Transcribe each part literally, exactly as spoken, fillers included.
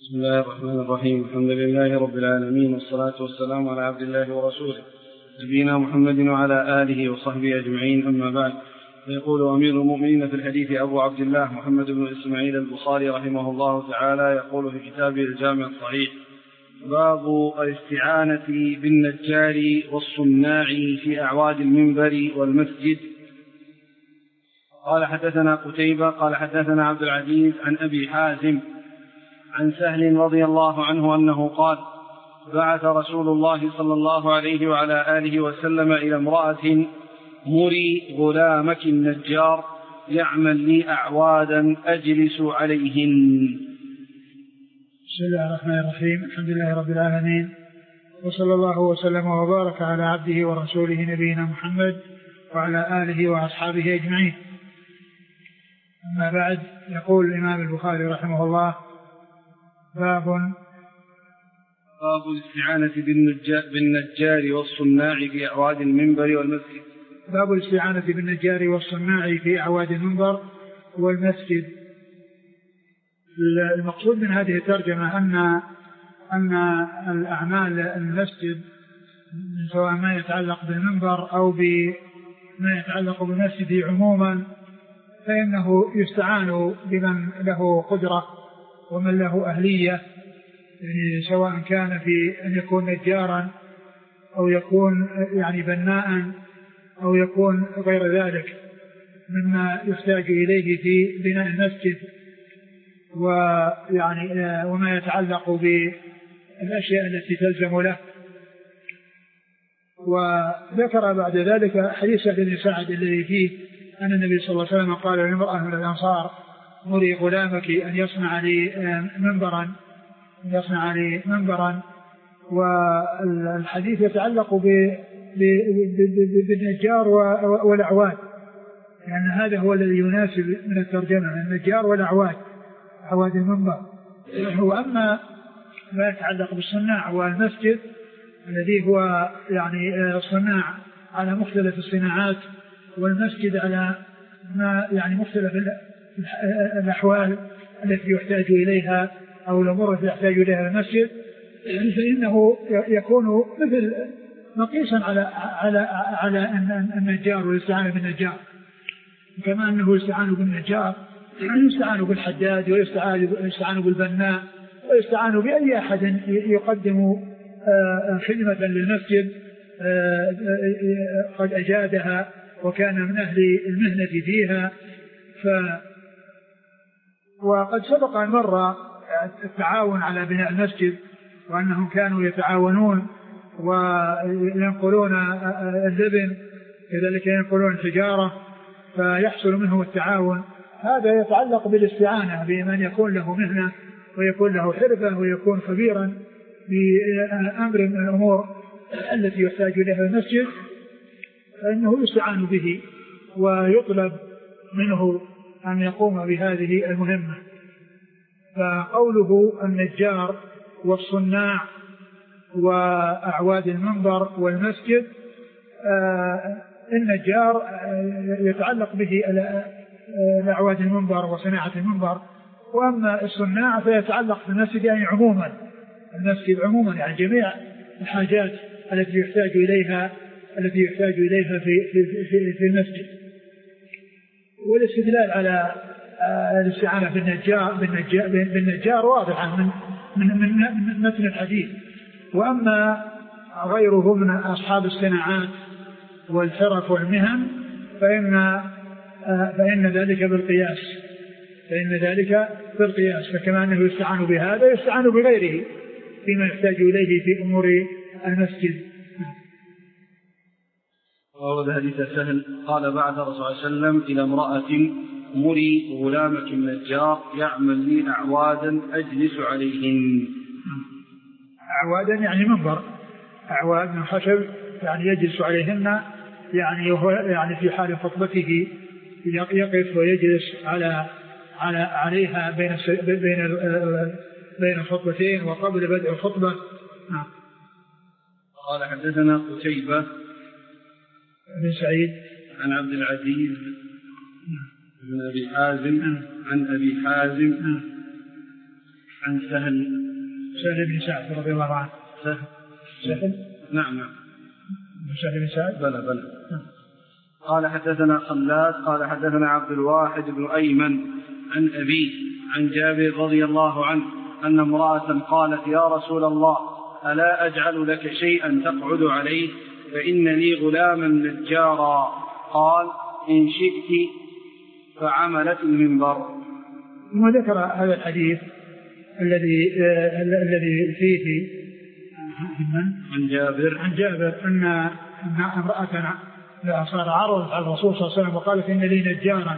بسم الله الرحمن الرحيم. الحمد لله رب العالمين، والصلاة والسلام على عبد الله ورسوله نبينا محمد وعلى آله وصحبه أجمعين، أما بعد. فيقول أمير المؤمنين في الحديث أبو عبد الله محمد بن إسماعيل البخاري رحمه الله تعالى يقول في كتابه الجامع الصحيح: باب الاستعانة بالنجار والصناع في أعواد المنبر والمسجد. قال حدثنا قتيبة قال حدثنا عبد العزيز عن أبي حازم عن سهل رضي الله عنه أنه قال: بعث رسول الله صلى الله عليه وعلى آله وسلم إلى امرأة: مري غلامك النجار يعمل لي أعوادا أجلس عليهن. بسم الله الرحمن الرحيم. الحمد لله رب العالمين، وصلى الله وسلم وبارك على عبده ورسوله نبينا محمد وعلى آله وأصحابه أجمعين. أما بعد، يقول الإمام البخاري رحمه الله: باب باب الاستعانة بالنجار والصناع في أعواد المنبر والمسجد. باب الاستعانة بالنجار والصناع في أعواد المنبر والمسجد. المقصود من هذه الترجمة أن أن الأعمال المسجد، سواء ما يتعلق بالمنبر أو بما يتعلق بالمسجد عموما، فإنه يستعان بمن له قدرة ومن له أهلية، يعني سواء كان في أن يكون نجارا أو يكون يعني بناء أو يكون غير ذلك مما يحتاج إليه في بناء المسجد، ويعني وما يتعلق بالأشياء التي تلزم له. وذكر بعد ذلك حديث سهل بن سعد الذي فيه أن النبي صلى الله عليه وسلم قال لامرأة من الأنصار: مري غلامك أن يصنع لي منبرا يصنع لي منبرا والحديث يتعلق بالنجار والأعواد، لأن هذا هو الذي يناسب من الترجمة: النجار والأعواد، أعواد المنبر. وأما ما يتعلق بالصناع والمسجد الذي هو يعني صناع على مختلف الصناعات، والمسجد على ما يعني مختلف الأحوال التي يحتاج إليها أو الأمور التي يحتاج إليها المسجد، فإنه يكون مثل مقيسا على على على النجار والاستعانة بالنجار، كما أنه يستعان بالنجار يستعان بالحداد ويستعان بالبناء ويستعان بأي أحد يقدم خدمة للمسجد قد أجادها وكان من أهل المهنة فيها. ف وقد سبق أن مر التعاون على بناء المسجد، وأنهم كانوا يتعاونون وينقلون اللبن، كذلك ينقلون الحجارة، فيحصل منهم التعاون. هذا يتعلق بالاستعانة بمن يكون له مهنة ويكون له حرفة ويكون خبيرا بأمر من الأمور التي يحتاج إليها المسجد، فإنه يستعان به ويطلب منه أن يقوم بهذه المهمة. فقوله النجار والصناع وأعواد المنبر والمسجد، النجار يتعلق به أعواد المنبر وصناعة المنبر، وأما الصناع فيتعلق بالمسجد يعني عموما، المسجد عموما يعني جميع الحاجات التي يحتاج إليها التي يحتاج إليها في في في, في المسجد. والاستدلال على الاستعانة بالنجار بالنجار, بالنجار واضح من من من متن الحديث. وأما غيره من أصحاب الصناعات والحرف والمهن فإن فإن ذلك بالقياس فإن ذلك بالقياس فكما أنه يستعان بهذا يستعان بغيره فيما يحتاج إليه في أمور المسجد. ورد حديث سهل قال: بعث الرسول صلى الله عليه وسلم إلى امرأة: مري غلامك النجار يعمل لي أعوادا أجلس عليهن. أعوادا يعني منبر، أعواد من خشب يعني يجلس عليهن، يعني وهو يعني في حال خطبته يقف ويجلس على على عليها بين بين بين الخطبتين وقبل بدء الخطبة. قال: حدثنا قتيبة بن سعيد عن عبد العزيز بن أبي حازم عن أبي حازم عن سهل سهل بن سعد رضي الله عنه. سهل سهل نعم نعم سهل بن سعد بلى بلى. قال حدثنا خلاد قال حدثنا عبد الواحد بن أيمن عن أبيه عن جابر رضي الله عنه أن امرأة قالت يا رسول الله ألا أجعل لك شيئا تقعد عليه فإن لي غلاما نجارا قال إن شئت فعملت المنبر. ثم ذكر هذا الحديث الذي آه الذي فيه عن جابر عن جابر أن أن امرأة صار عرضت على الرسول صلى الله عليه وسلم وقالت إن لي نجارا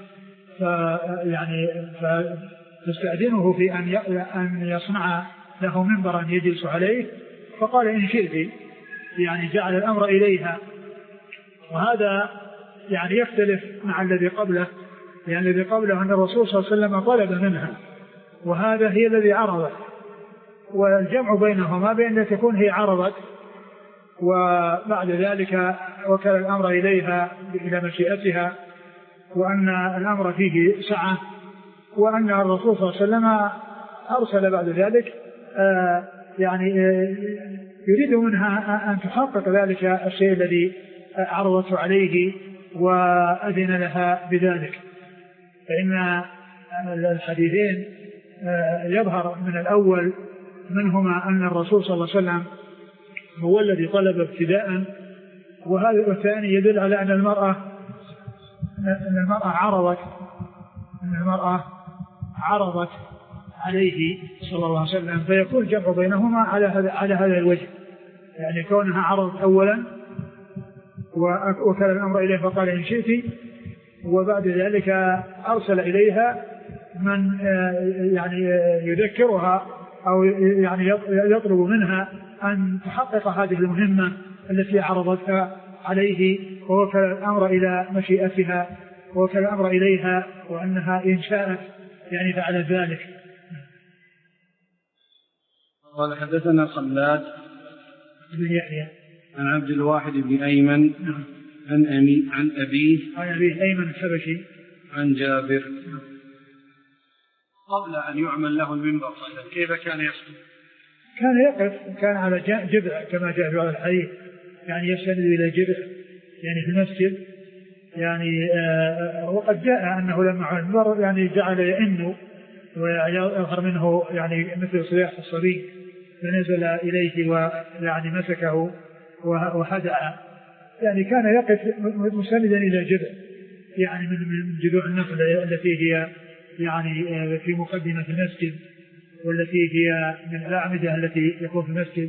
فيعني فتستأذنه في أن أن يصنع له منبرا يجلس عليه فقال إن شئت، يعني جعل الأمر إليها. وهذا يعني يختلف مع الذي قبله، يعني الذي قبله أن الرسول صلى الله عليه وسلم طلب منها وهذا هي الذي عرضت، والجمع بينهما بأن لا تكون هي عرضت وبعد ذلك وكل الأمر إليها إلى مشيئتها، وأن الأمر فيه سعة، وأن الرسول صلى الله عليه وسلم أرسل بعد ذلك آه يعني آه يريد منها أن تحقق ذلك الشيء الذي عرضته عليه وأذن لها بذلك. فإن الحديثين آه يظهر من الأول منهما أن الرسول صلى الله عليه وسلم هو الذي طلب ابتداء، وهذا الثاني يدل على أن المرأة أن المرأة عرضت أن المرأة عرضت عليه صلى الله عليه وسلم، فيكون الجمع بينهما على هذا على هذا الوجه، يعني كونها عرضت أولا وكان الأمر إليه فقال إن شئت، وبعد ذلك أرسل إليها من يعني يذكرها أو يعني يطلب منها أن تحقق هذه المهمة التي عرضتها عليه، ووكل الأمر إلى مشيئتها ووكل الأمر إليها، وأنها إن شاءت يعني فعلت ذلك. قال حدثنا خلاد بن يحيى عن عبد الواحد بن أيمن عن أمي عن أبيه عن أبيه أيمن الحبشي عن جابر. قبل أن يعمل له المنبر كيف كان يخطب؟ كان يقف، كان على جذع كما جاء في هذا الحديث، يعني يستند إلى جذع يعني في المسجد، يعني آه وقد جاء أنه لما عمل المنبر يعني جعل يئن ويظهر منه يعني مثل صياح الصبي، فنزل إليه ويعني مسكه وهدأ، يعني كان يقف مستندا إلى جذع يعني من جذوع النخل التي هي يعني في مقدمة المسجد، والتي هي من الأعمدة التي يكون في المسجد.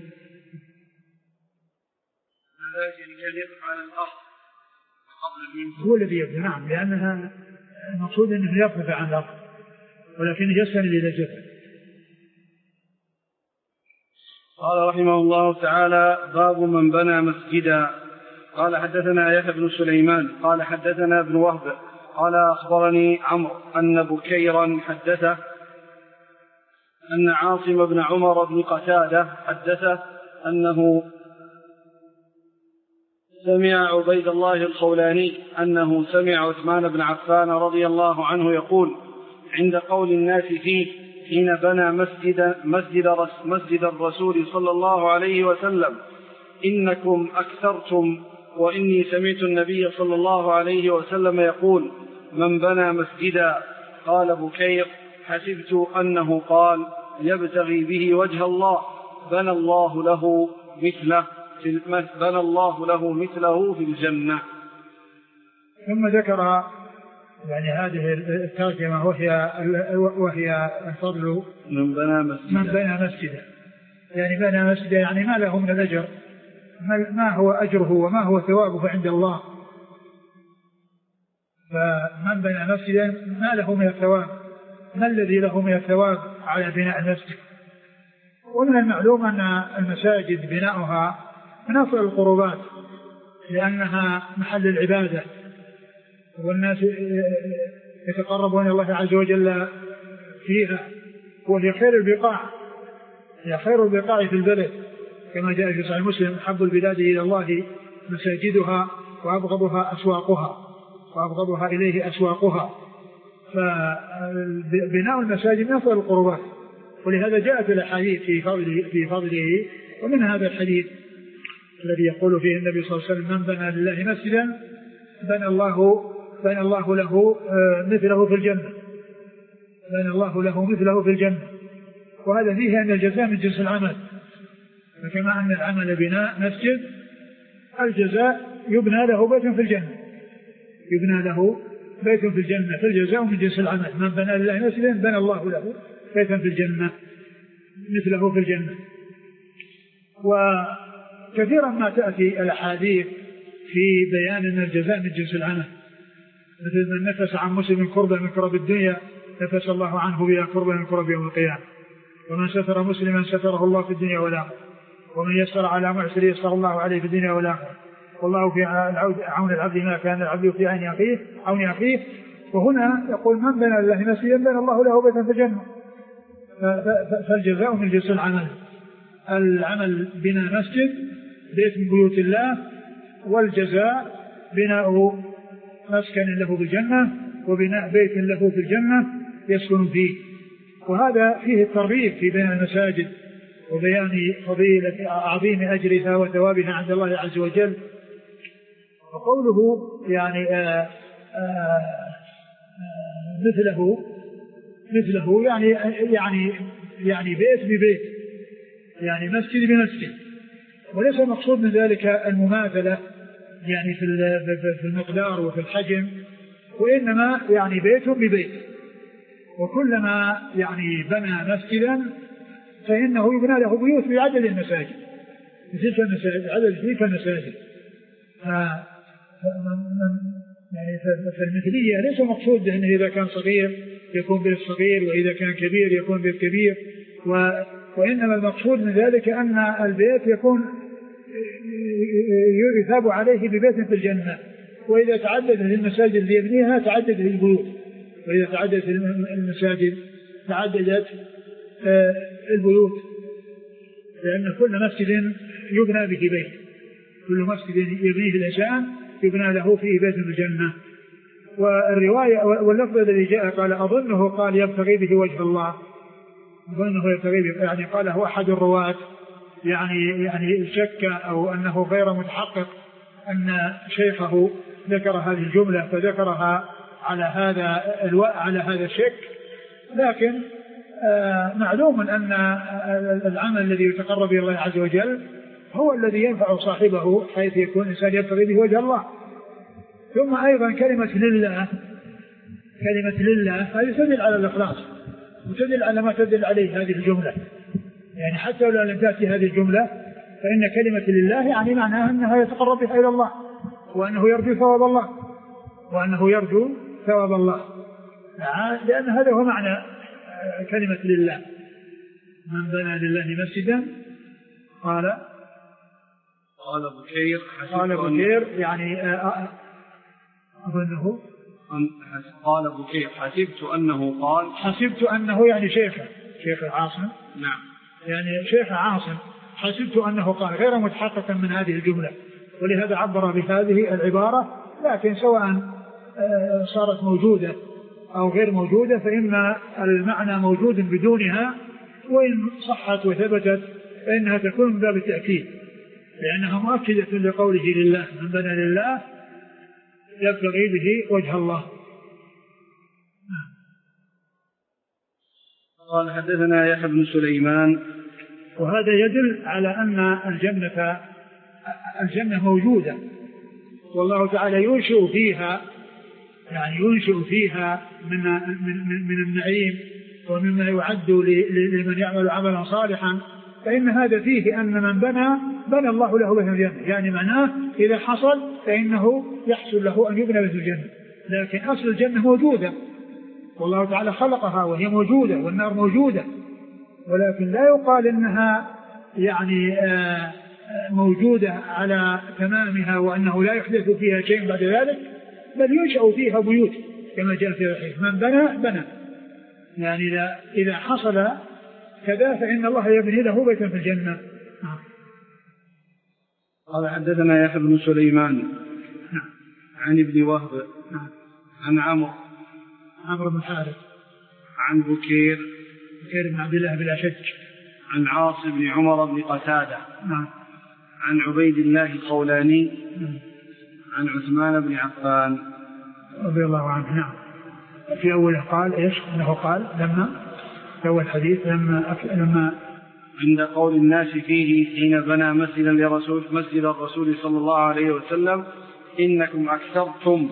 كان يقف على الأرض هو الذي يقف، نعم، لأنها المقصود أنه يقف عن الأرض ولكن يستند إلى جذع. قال رحمه الله تعالى باب من بنى مسجدا. قال حدثنا يحيى بن سليمان قال حدثنا ابن وهب قال أخبرني عمرو أن بكيرا حدثه أن عاصم بن عمر بن قتادة حدثه أنه سمع عبيد الله الخولاني أنه سمع عثمان بن عفان رضي الله عنه يقول عند قول الناس فيه حين بنى مسجد, مسجد, مسجد الرسول صلى الله عليه وسلم إنكم أكثرتم، وإني سمعت النبي صلى الله عليه وسلم يقول من بنى مسجدا. قال بكير حسبت أنه قال يبتغي به وجه الله بنى الله له مثله في بنى الله له مثله في الجنة. ثم ذكر يعني هذه الترجمة وهي وهي الفضل من بنى مسجدا. من بنى مسجدا يعني بنى مسجدا يعني ما له من الأجر، ما هو أجره وما هو ثوابه عند الله. فمن بنى مسجدا ما له من الثواب، ما الذي له من الثواب على بناء المسجد. ومن المعلوم أن المساجد بناؤها من أفضل القربات لأنها محل العبادة، والناس يتقربون إلى الله عز وجل فيها، وهي خير البقاع، هي خير البقاع في البلد كما جاء في صحيح مسلم أحب البلاد إلى الله مساجدها وأبغضها أسواقها وأبغضها إليه أسواقها. فبناء المساجد من أفضل القربات ولهذا جاءت الأحاديث في فضله, في فضله ومن هذا الحديث الذي يقول فيه النبي صلى الله عليه وسلم: من بنى لله مسجدا بنى الله, بنى الله له مثله في الجنة بنى الله له مثله في الجنة. وهذا فيه أن الجزاء من جنس العمل، فكما أن العمل بناء مسجد، الجزاء يبنى له بيت في الجنة يبنى له بيت في الجنة فالجزاء من جنس العمل. من بنى لله مسجدا بنى الله له بيتا في الجنة مثله في الجنة. وكثيرا ما تأتي الأحاديث في بيان أن الجزاء من جنس العمل، مثل من نفس عن مسلم كربا من كرب الدنيا نفس الله عنه بها كربا من كرب يوم القيامة، ومن ستر مسلما ستره الله في الدنيا والآخرة، ومن يسر على معسر يسر الله عليه في الدنيا والآخرة، والله في عون العبد ما كان العبد في عين أخيه عون أخيه. وهنا يقول: من بنى لله مسجدا بنى الله له بيتا في الجنة. فالجزاء من جنس العمل، العمل بناء مسجد بيت من بيوت الله، والجزاء بناء مسكن له بالجنة وبناء بيت له في الجنة يسكن فيه. وهذا فيه الترغيب في بين المساجد وبيان فضيلة عظيم أجرها وثوابها عند الله عز وجل. وقوله يعني آآ آآ مثله مثله يعني يعني يعني بيت ببيت، يعني مسجد بمسجد، وليس المقصود من ذلك المماثلة يعني في المقدار وفي الحجم، وإنما يعني بيت ببيت. وكلما يعني بنى مسجدا فإنه يبنى له بيوت بعدد المساجد بتلك المساجد عدد تلك المساجد. يعني فالمثلية ليس مقصود أنه إذا كان صغير يكون بيت صغير، وإذا كان كبير يكون بيت كبير، و... وإنما المقصود من ذلك أن البيت يكون يثاب عليه ببيت في الجنة. وإذا تعددت المساجد اللي يبنيها تعددت البيوت، وإذا تعددت المساجد تعددت البيوت، لأن كل مسجد يبنى به بيت، كل مسجد يبنيه الإنسان يبنى له فيه بيت في الجنة. والرواية واللفظ الذي جاء قال أظنه قال يبتغي به وجه الله، أظنه يبتغي به يعني قال هو أحد الرواة يعني يعني شك أو أنه غير متحقق أن شيخه ذكر هذه الجملة فذكرها على هذا الوقت على هذا الشك. لكن آه معلوم أن العمل الذي يتقرب إلى الله عز وجل هو الذي ينفع صاحبه حيث يكون الإنسان يبتغي به وجه الله. ثم أيضا كلمة لله كلمة لله هذه تدل على الإخلاص وتدل على ما تدل عليه هذه الجملة. يعني حتى لو لم تأتي هذه الجملة فإن كلمة لله يعني معناها أنها يتقرب بها إلى الله، وأنه يرجو ثواب الله وأنه يرجو ثواب الله لأن هذا هو معنى كلمة لله. من بنى لله مسجدا قال قال بكير قال بكير يعني أظنه قال بكير حسبت أنه قال حسبت أنه يعني شيخه شيخ عاصم نعم يعني شيخ عاصم حسبت أنه قال غير متحققا من هذه الجملة، ولهذا عبر بهذه العبارة. لكن سواء صارت موجودة أو غير موجودة فإن المعنى موجود بدونها، وإن صحت وثبتت فإنها تكون من باب التأكيد لأنها مؤكدة لقوله لله من بنى لله يبتغي به وجه الله. قال حدثنا يحيى بن سليمان. وهذا يدل على أن الجنة الجنة موجودة، والله تعالى ينشئ فيها يعني ينشئ فيها من من من النعيم ومما يعد لمن يعمل عملا صالحا. فإن هذا فيه أن من بنى بنى الله له بيت الجنة، يعني معناه إذا حصل فإنه يحصل له أن يبنى بيت الجنة. لكن أصل الجنة موجودة والله تعالى خلقها وهي موجودة والنار موجودة، ولكن لا يقال إنها يعني موجودة على تمامها وأنه لا يحدث فيها شيء بعد ذلك، بل ينشأ فيها بيوت كما جاء في الحديث من بنى بنى، يعني إذا حصل كذا فإن الله يبني له بيتا في الجنة. قال حدثنا يحيى بن سليمان عن ابن وهب عن عمرو عمرو بن حارث عن بكير بكير بن عبد الله بلا شك. عن عاصم بن عمر بن قتادة. نعم. عن عبيد الله الخولاني. نعم. عن عثمان بن عفان رضي الله عنه. نعم. في أوله قال إيش؟ أنه قال لما في أول الحديث لما لما عند قول الناس فيه حين بنى مسجدا لرسول مسجد الرسول صلى الله عليه وسلم إنكم أكثرتم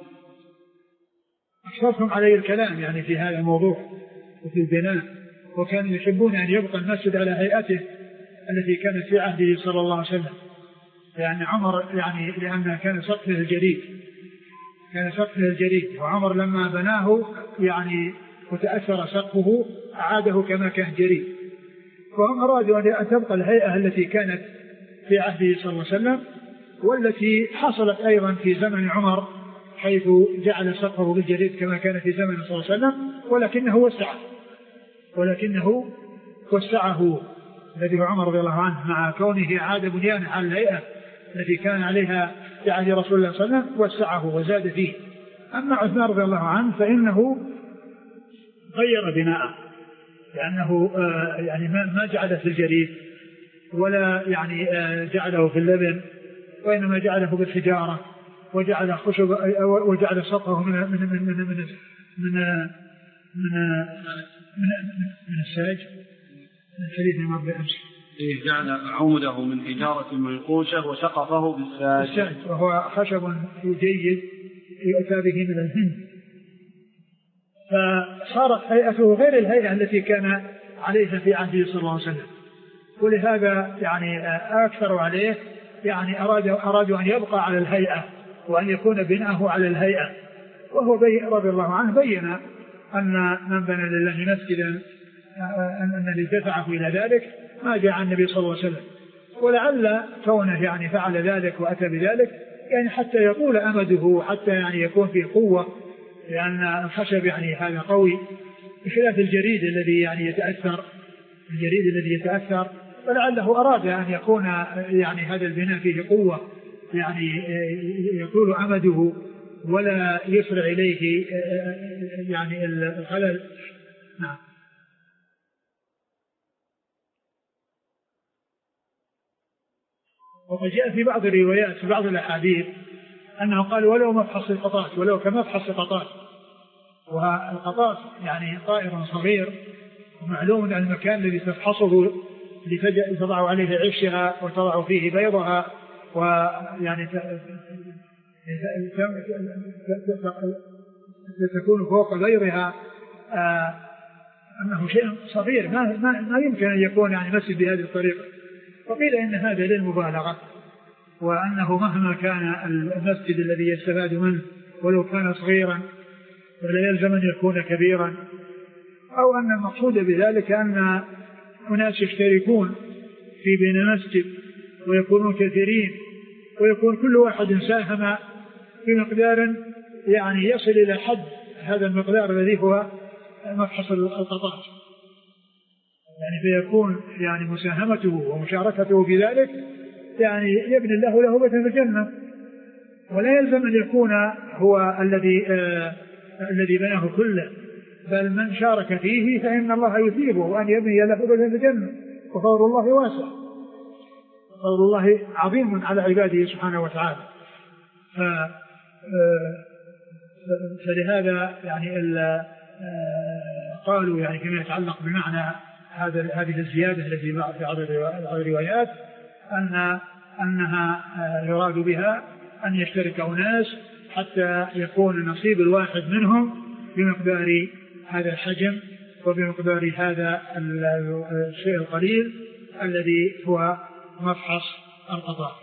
أكثرتم عليه الكلام يعني في هذا الموضوع وفي البناء، وكانوا يحبون أن يبقى المسجد على هيئته التي كانت في عهده صلى الله عليه وسلم. يعني عمر يعني لأن كان سقفه الجديد كان سقفه الجديد وعمر لما بناه يعني وتأثر سقفه أعاده كما كان جديد، فهم أرادوا أن تبقى الهيئة التي كانت في عهده صلى الله عليه وسلم والتي حصلت أيضا في زمن عمر حيث جعل سقفه بالجديد كما كان في زمن صلى الله عليه وسلم، ولكنه وسعه ولكنه وسعه الذي هو عمر رضي الله عنه مع كونه عاد بنيانه على الهيئة التي كان عليها في عهد رسول الله صلى الله عليه وسلم وسعه وزاد فيه. أما عثمان رضي الله عنه فإنه غير بناءه لأنه آه يعني ما جعله في الجريد ولا يعني آه جعله في اللبن، وإنما جعله بالحجارة وجعل خشب وجعل سطحه من من من من من من, من, من الساج من الحديث المر بأمس. إيه جعل عمده من حجارة منقوشة وسقفه بالساج وهو خشب جيد يؤتى به من الهند، فصارت هيئته غير الهيئة التي كان عليها في عهده صلى الله عليه وسلم، ولهذا يعني أكثر عليه يعني أرادوا أرادوا أن يبقى على الهيئة وأن يكون بناءه على الهيئة. وهو رضي الله عنه بين أن من بنى لله مسجدا أن الذي دفعه إلى ذلك ما جاء عن النبي صلى الله عليه وسلم، ولعل كونه يعني فعل ذلك وأتى بذلك يعني حتى يطول أمده وحتى يعني يكون فيه قوة، لأن الخشب يعني هذا قوي بخلاف الجريد الذي يعني يتأثر الجريد الذي يتأثر فلعله أراد أن يكون يعني هذا البناء فيه قوة يعني يطول أمده ولا يسرع إليه يعني الخلل. نعم. وقد جاء في بعض الروايات في بعض الأحاديث أنه قال ولو مفحص القطاس ولو كمفحص القطاس، والقطاس يعني طائر صغير ومعلوم أن المكان الذي تفحصه لتضع عليه عشها وتضع فيه بيضها ويعني تكون فوق بيضها أنه شيء صغير ما, ما, ما يمكن أن يكون يعني مسجد بهذه الطريقة. فقيل إن هذا للمبالغة وأنه مهما كان المسجد الذي يستفاد منه ولو كان صغيرا فلا يلزم أن يكون كبيرا، أو أن المقصود بذلك أن أناس يشتركون في بناء مسجد ويكونون كثيرين ويكون كل واحد ساهم بمقدار يعني يصل إلى حد هذا المقدار الذي هو مفحص القطاع، يعني فيكون يعني مساهمته ومشاركته في ذلك يعني يبني الله له بيتا في الجنة، ولا يلزم أن يكون هو الذي آه الذي بناه كله، بل من شارك فيه فإن الله يثيبه وأن يبني له بيتا في الجنة، وفضل الله واسع، فضل الله عظيم على عباده سبحانه وتعالى. ف فلهذا يعني قالوا يعني فيما يتعلق بمعنى هذا هذه الزيادة التي في بعض الروايات أن أنها يراد بها أن يشترك أناس حتى يكون نصيب الواحد منهم بمقدار هذا الحجم وبمقدار هذا الشيء القليل الذي هو مفحص القطاع.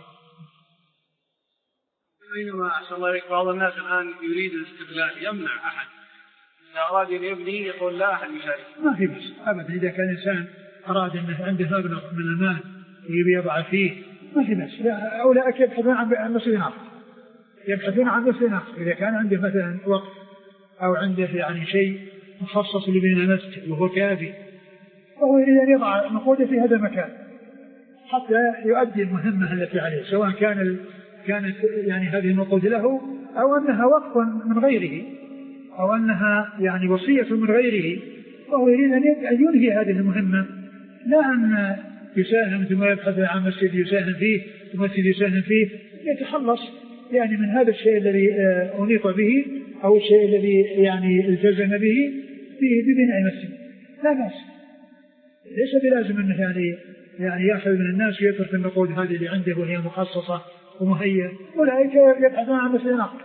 بينما أحسن الله إليك بعض الناس الآن يريد الاستغلال يمنع أحد إذا أراد أن يبني يقول لا أحد يشارك. ما في بس أبدا، إذا كان إنسان أراد أنه عنده مبلغ من المال ويبي يضع فيه ما في بس، أولئك يبحثون عن مسجد آخر يبحثون عن مسجد آخر. إذا كان عنده مثلا وقت أو عنده يعني شيء مخصص لبناء مسجد وهو كافي وهو يريد أن يضع نقوده في هذا المكان حتى يؤدي المهمة التي عليه، سواء كان ال... كانت يعني هذه النقود له أو أنها وقف من غيره أو أنها يعني وصية من غيره، وهو يريد أن ينهي هذه المهمة، لا أن يساهم ثم يبحث عن مسجد يساهم فيه ومسجد يساهم فيه، يتخلص يعني من هذا الشيء الذي أنيط به أو الشيء الذي يعني التزم به ببناء مسجد، لا بأس. ليس بلازم أنه يعني يعني يأخذ من الناس ويترك النقود هذه اللي عنده وهي مخصصة ومهيئة، أولئك يبحثون عن مسجد آخر.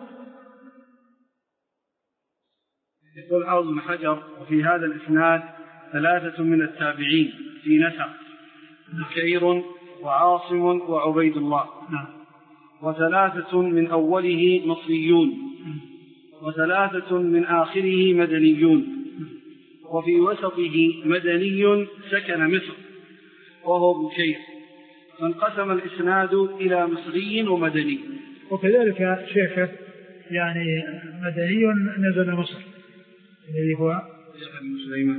يقول حافظ بن حجر: وفي هذا الإسناد ثلاثة من التابعين في نسق: بكير وعاصم وعبيد الله، وثلاثة من أوله مصريون، وثلاثة من آخره مدنيون، وفي وسطه مدني سكن مصر وهو بكير، فانقسم الإسناد إلى مصري ومدني. وكذلك شيخه يعني مدني نزل مصر الذي هو سليمان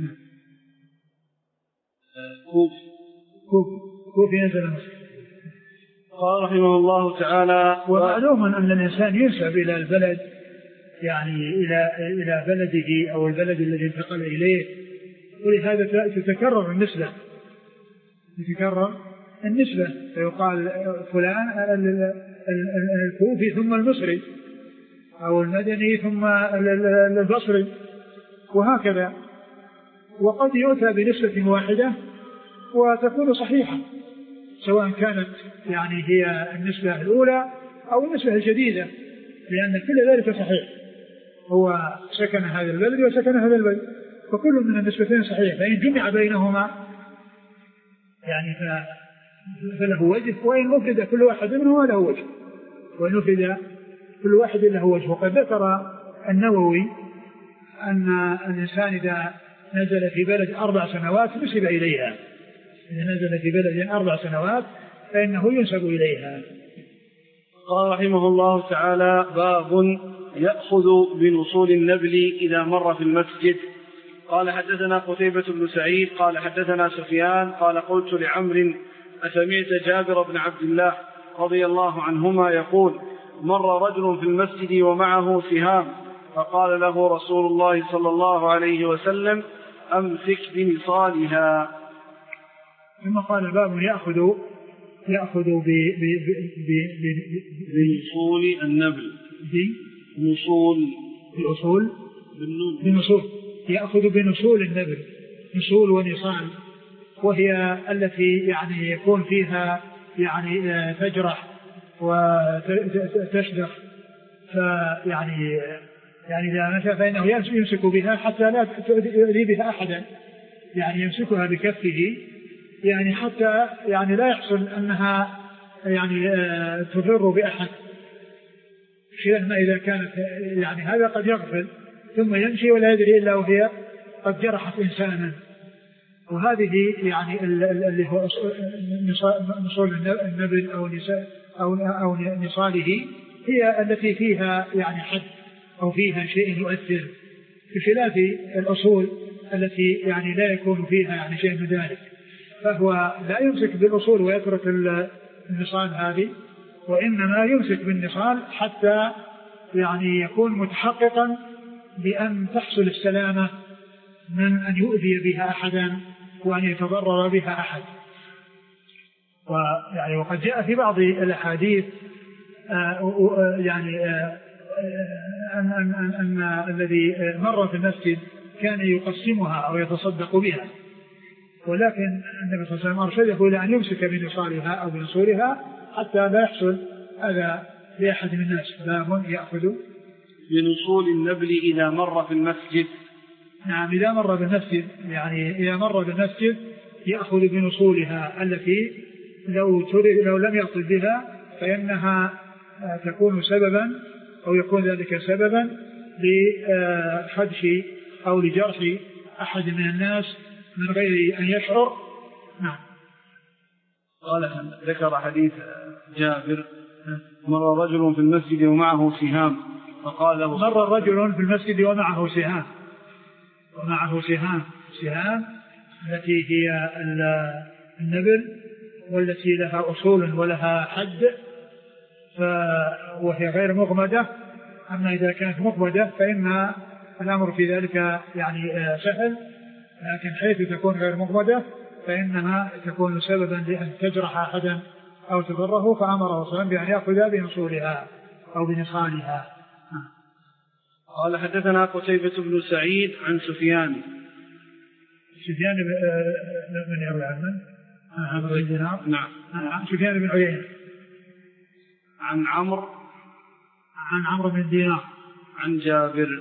كوف كوف كوف ينزل مصر. قال رحمه الله تعالى: ومعلوم أن الإنسان ينسب إلى البلد يعني إلى إلى بلده أو البلد الذي انتقل إليه، ولهذا تتكرر النسبة تتكرر النسبة فيقال فلان الكوفي ثم المصري أو المدني ثم البصري وهكذا. وقد يؤتى بنسبة واحدة وتكون صحيحة، سواء كانت يعني هي النسبة الأولى أو النسبة الجديدة، لأن كل ذلك صحيح، هو سكن هذا البلد وسكن هذا البلد، فكل من النسبتين صحيح، فإن جمع بينهما يعني فله وجه، وإن أفرد كل واحد منهما له وجه، وإن أفرد كل واحد له وجه. وقد ذكر النووي أن الإنسان إذا نزل في بلد أربع سنوات نسب إليها، إذا نزل في بلد أربع سنوات فإنه ينسب إليها. قال رحمه الله تعالى: باب يأخذ بنصول النبل إذا مر في المسجد. قال: حدثنا قتيبة بن سعيد قال حدثنا سفيان قال: قلت لعمرو: أسمعت جابر بن عبد الله رضي الله عنهما يقول: مر رجل في المسجد ومعه سهام، فقال له رسول الله صلى الله عليه وسلم: أمسك بنصالها. ثم قال: الباب يأخذ يأخذ بنصول النبل بنصول بنصول بنصول يأخذ بنصول النبل، نصول ونصال، وهي التي يعني يكون فيها يعني تجرح وتشدخ، فيعني يعني إذا مشى فإنه يمسك بها حتى لا يؤذي بها أحدا، يعني يمسكها بكفه يعني حتى يعني لا يحصل أنها يعني تضر بأحد، خلاف ما إذا كانت يعني هذا قد يغفل ثم يمشي ولا يدري إلا وهي قد جرحت إنسانا. وهذه يعني اللي هو نصول النبل أو أو أو نصاله هي التي فيها يعني حد أو فيها شيء يؤثر، بخلاف الأصول التي يعني لا يكون فيها يعني شيء من ذلك. فهو لا يمسك بالأصول ويترك النصال هذه، وإنما يمسك بالنصال حتى يعني يكون متحققا بأن تحصل السلامة من أن يؤذي بها أحدا وأن يتضرر بها أحد. ويعني وقد جاء في بعض الأحاديث يعني أن, أن, أن, أن الذي مر في المسجد كان يقسمها أو يتصدق بها، ولكن النبي صلى الله عليه وسلم أرشده إلى أن يمسك بنصالها أو بنصولها حتى لا يحصل أذى لأحد من الناس. باب يأخذ بنصول النبل إذا مر في المسجد. نعم، إذا مر بالمسجد يعني إذا مر بالمسجد يأخذ بنصولها التي لو تريد لو لم يأخذ بها فإنها تكون سببا أو يكون ذلك سببا لخدش أو لجرح أحد من الناس من غير أن يشعر. نعم. قال ذكر حديث جابر: مر رجل في المسجد ومعه سهام، فقال له مر رجل في المسجد ومعه سهام ومعه سهام سهام التي هي النبل والتي لها أصول ولها حد، وهي غير مغمدة. أما إذا كانت مغمدة فإن الأمر في ذلك يعني سهل، لكن حيث تكون غير مغمدة فإنها تكون سببا لأن تجرح أحدا أو تضره، فأمره صلى الله عليه وسلم بأن يأخذ بنصولها أو بنصالها. قال حدثنا قتيبة بن سعيد عن سفيان. سفيان من يروي عنه؟ عمرو بن دينار. نعم. سفيان بن عيينة. عن عمرو عن عمرو بن دينار. عن جابر.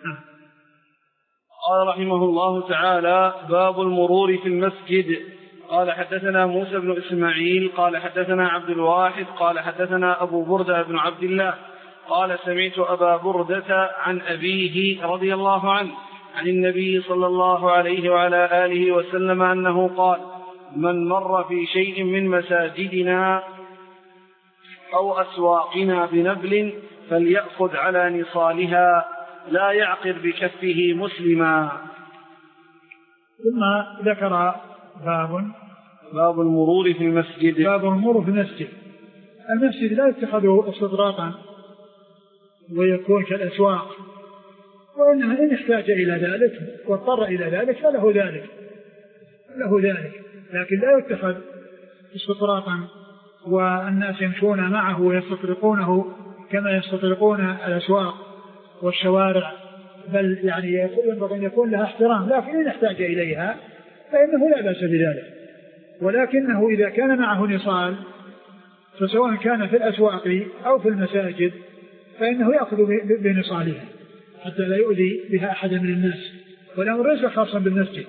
قال رحمه الله تعالى: باب المرور في المسجد. قال حدثنا موسى بن إسماعيل قال حدثنا عبد الواحد قال حدثنا أبو بردة بن عبد الله قال سمعت أبا بردة عن أبيه رضي الله عنه عن النبي صلى الله عليه وعلى آله وسلم أنه قال: من مر في شيء من مساجدنا أو أسواقنا بنبل فليأخذ على نصالها لا يعقر بكفه مسلما. ثم ذكر باب باب المرور في المسجد. باب المرور في المسجد. المسجد لا يتخذه استطراقا ويكون كالأسواق، وإنما إن احتاج إلى ذلك واضطر إلى ذلك فله ذلك له ذلك لكن لا يتخذ استطراقا والناس يمشون معه ويستطرقونه كما يستطرقون الأسواق والشوارع، بل يعني ينبغي أن يكون لها احترام، لكن إن احتاج إليها فإنه لا بأس بذلك. ولكنه إذا كان معه نصال فسواء كان في الأسواق أو في المساجد فإنه يأخذ بنصالها حتى لا يؤذي بها أحد من الناس، والأمر ليس خاصا بالمسجد.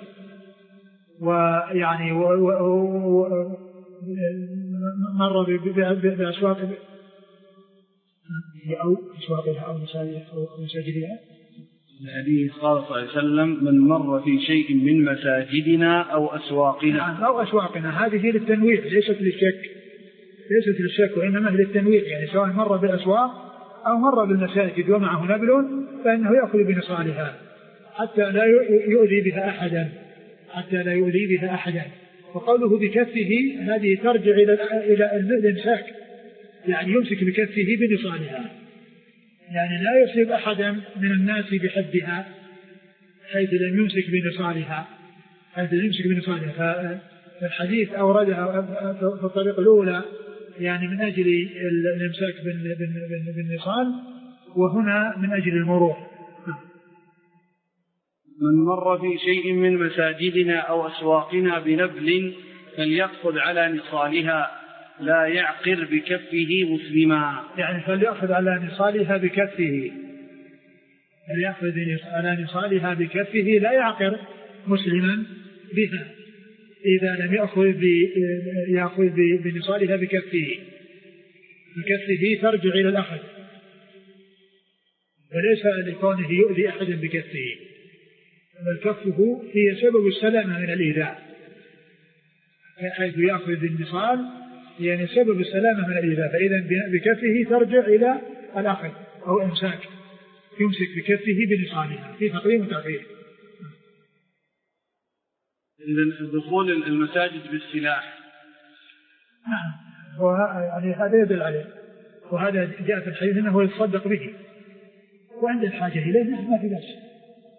ويعني و و و مر بأسواق أو أسواقها أو مساجدها. الحديث قال صلى الله عليه وسلم: من مر في شيء من مساجدنا أو أسواقنا. أو أسواقنا، هذه للتنويع ليست للشك ليست للشك وإنما للتنويع، يعني سواء مر بالأسواق أو مر بالمساجد ومعه نبل فإنه يأخذ بنصالها حتى لا يؤذي بها أحدا حتى لا يؤذي بها أحدا. وقوله بكفه هذه ترجع إلى إلى الإمساك، يعني يمسك بكفه بنصالها، يعني لا يصيب أحدا من الناس بحدها حيث لم يمسك بنصالها حيث لم يمسك بنصالها. فالحديث أوردها في الطريق الأولى يعني من أجل الإمساك بالنصال، وهنا من أجل المرور. من مر في شيء من مساجدنا أو أسواقنا بنبل فليأخذ على نصالها لا يعقر بكفه مسلما. يعني فليأخذ على نصالها بكفه فليأخذ على نصالها بكفه لا يعقر مسلما بها إذا لم يأخذ يأخذ بنصالها بكفه. بكفه ترجع إلى الأخذ وليس لكونه يؤذي أحدا بكفه، بل كفه هي سبب السلامة من الإيذاء، حيث يأخذ بالنصال يعني سبب السلامة من الإيذاء، فإذا بكفه ترجع إلى الأخذ أو إمساك، يمسك بكفه بنصالها في تقديم وتأخير. دخول المساجد بالسلاح نعم، يعني هذا يدل عليه، وهذا جاء في الحديث أنه يتصدق به، وعند الحاجة إليه ما في بأس.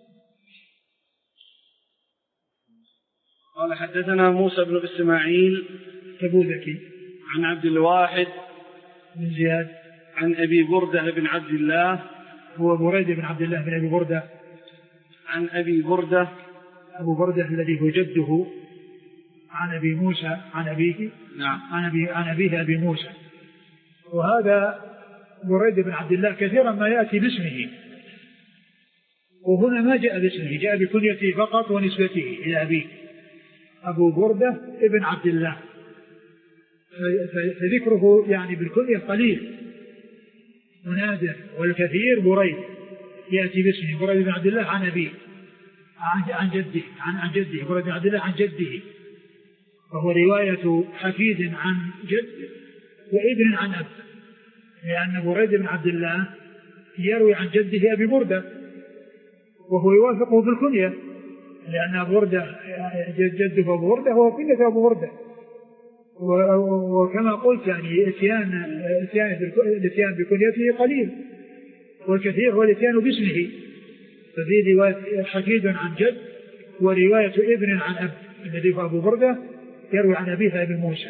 قال حدثنا موسى بن إسماعيل تبوذكي عن عبد الواحد بن زياد عن أبي بردة بن عبد الله، هو بريد بن عبد الله بن أبي بردة، عن أبي بردة أبو بردة الذي هو جده، عن أبي موسى عن أبيه نعم عن أبي عن أبيه أبي موسى. وهذا بريد بن عبد الله كثيرا ما يأتي باسمه، وهنا ما جاء باسمه، جاء بكنيته فقط ونسبته إلى أبيه أبو بردة ابن عبد الله، فذكره يعني بالكنية قليل ونادر، والكثير بريد يأتي باسمه بريد بن عبد الله عن أبيه عن جده عن عن جده بريد بن عبد الله عن جده، وهو رواية حفيد عن جد وابن عن أب، لأن بريد بن عبد الله يروي عن جده أبي بردة وهو يوافقه في الكنية، لأن بردة جده أبو بردة هو كنية أبو بردة. وكما قلت يعني اتيان الاتيان بكنيته قليل، والكثير هو الاتيان باسمه، ففي رواية حفيد عن جد ورواية ابن عن أب، الذي هو أبو بردة يروي عن أبيه أبي موسى.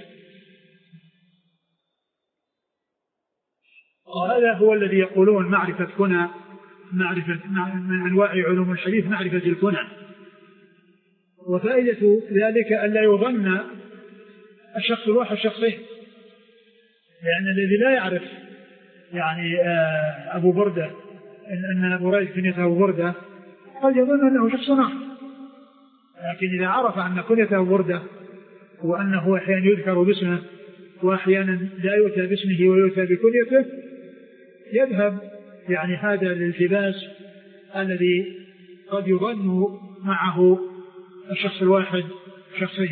وهذا هو الذي يقولون معرفة كنى، معرفة من أنواع علوم الحديث معرفة الكنى. وفائدة ذلك ألا يظن الشخص الواحد شخصين، لأن الذي لا يعرف يعني أبو بردة أن أبو راشد كنيته أبو بردة قد يظن أنه شخص آخر، لكن إذا عرف أن كنيته أبو بردة وأنه أحيانا يذكر باسمه وأحيانا لا يؤتى باسمه ويؤتى بكنيته يذهب يعني هذا الالتباس الذي قد يظن معه الشخص الواحد شخصين.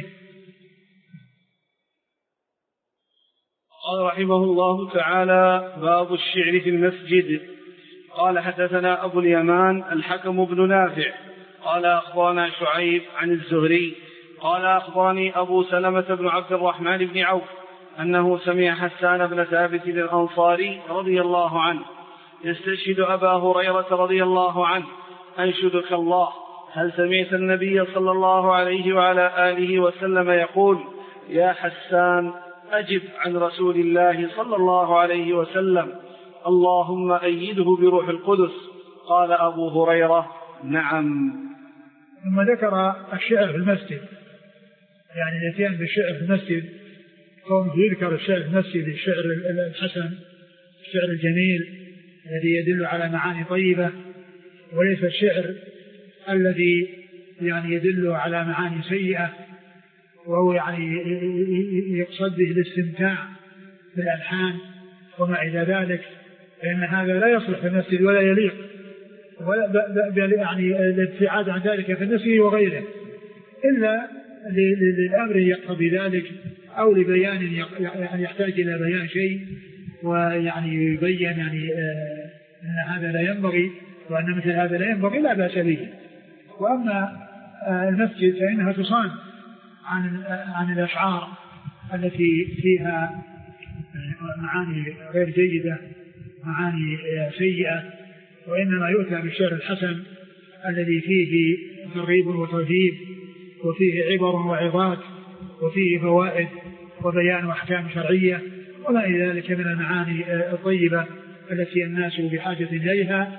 قال رحمه الله تعالى: باب الشعر في المسجد. قال: حدثنا أبو اليمان الحكم بن نافع قال: أخبرنا شعيب عن الزهري قال: أخبرني أبو سلمة بن عبد الرحمن بن عوف أنه سمع حسان بن ثابت الأنصاري رضي الله عنه يستشهد أبا هريرة رضي الله عنه: أنشدك الله، هل سمعت النبي صلى الله عليه وعلى آله وسلم يقول: يا حسان أجب عن رسول الله صلى الله عليه وسلم، اللهم أيده بروح القدس. قال أبو هريرة: نعم. ثم ذكر الشعر في المسجد، يعني الاتيان بالشعر في المسجد، قوم يذكر الشعر في المسجد الشعر الحسن الشعر الجميل الذي يدل على معاني طيبة، وليس الشعر الذي يعني يدل على معاني سيئة وهو يعني يقصد به الاستمتاع بالألحان وما إلى ذلك، فإن هذا لا يصلح في المسجد ولا يليق، ولا يعني الابتعاد عن ذلك في المسجد وغيره، إلا للأمر يقتضي ذلك أو لبيان يعني يحتاج إلى بيان شيء ويعني يبين يعني آه أن هذا لا ينبغي وأن مثل هذا لا ينبغي لا بأس به. وأما آه المسجد فإنها تصان عن عن الأشعار التي فيها معاني غير جيدة، معاني سيئة، وإنما يؤتى بالشعر الحسن الذي فيه ترغيب وترهيب وفيه عبر وعظات وفيه فوائد وبيان أحكام شرعية وما إلى ذلك من المعاني الطيبة التي الناس بحاجة إليها.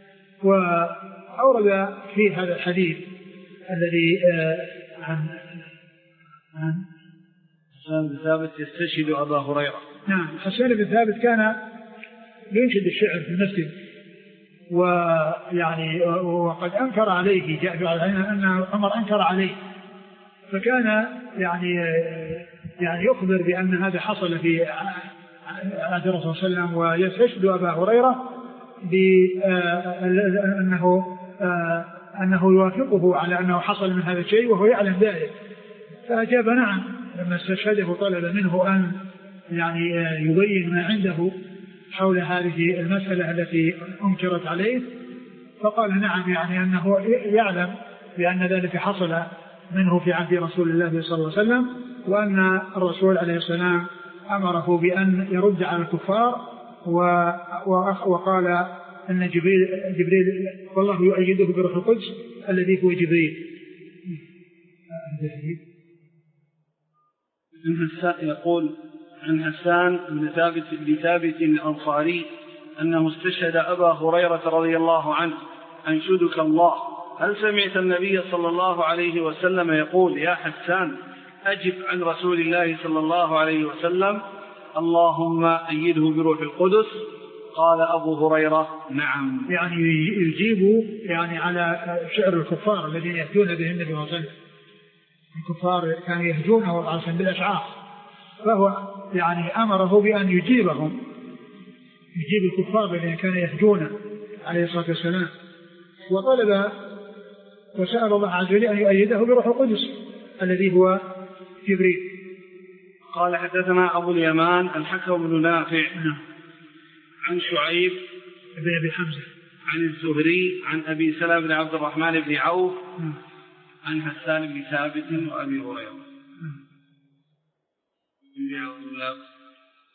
وأورد في هذا الحديث الذي عن عن حسان بن ثابت يستشهد أبا هريرة. نعم، حسان بن ثابت كان ينشد الشعر في المسجد، ويعني وقد أنكر عليه، جاء أن عمر أنكر عليه، فكان يعني يعني يخبر بأن هذا حصل في عهد الرسول صلى الله عليه وسلم، ويستشهد أبا هريرة بأنه أنه يوافقه على أنه حصل من هذا الشيء وهو يعلم ذلك، فأجاب نعم لما استشهده، طلب منه أن يعني يبين ما عنده حول هذه المسألة التي أنكرت عليه، فقال نعم، يعني أنه يعلم بأن ذلك حصل منه في عهد رسول الله صلى الله عليه وسلم، وأن الرسول عليه السلام أمره بأن يرد على الكفار، وقال أن جبريل, جبريل والله يؤيده بروح القدس الذي هو جبريل. يقول عن حسان بن ثابت بن ثابت الأنصاري أنه استشهد أبا هريرة رضي الله عنه: أنشدك الله، هل سمعت النبي صلى الله عليه وسلم يقول: يا حسان أجب عن رسول الله صلى الله عليه وسلم، اللهم أيده بروح القدس. قال أبو هريرة: نعم. يعني يجيب يعني على شعر الكفار الذين يهجون به النبي صلى الله عليه وسلم. الكفار كانوا يهجونه عشان بالأشعار، فهو يعني أمره بأن يجيبهم، يجيب الكفار الذين كانوا يهجونه عليه الصلاة والسلام، وطلب وسأل الله عز وجل أن يؤيده بروح القدس الذي هو جبريل. قال: حدثنا أبو اليمان الحكم بن نافع عن شعيب بن أبي حمزة عن الزهري عن أبي سلمة بن عبد الرحمن بن عوف عن حسان بن ثابت وأبي هريرة.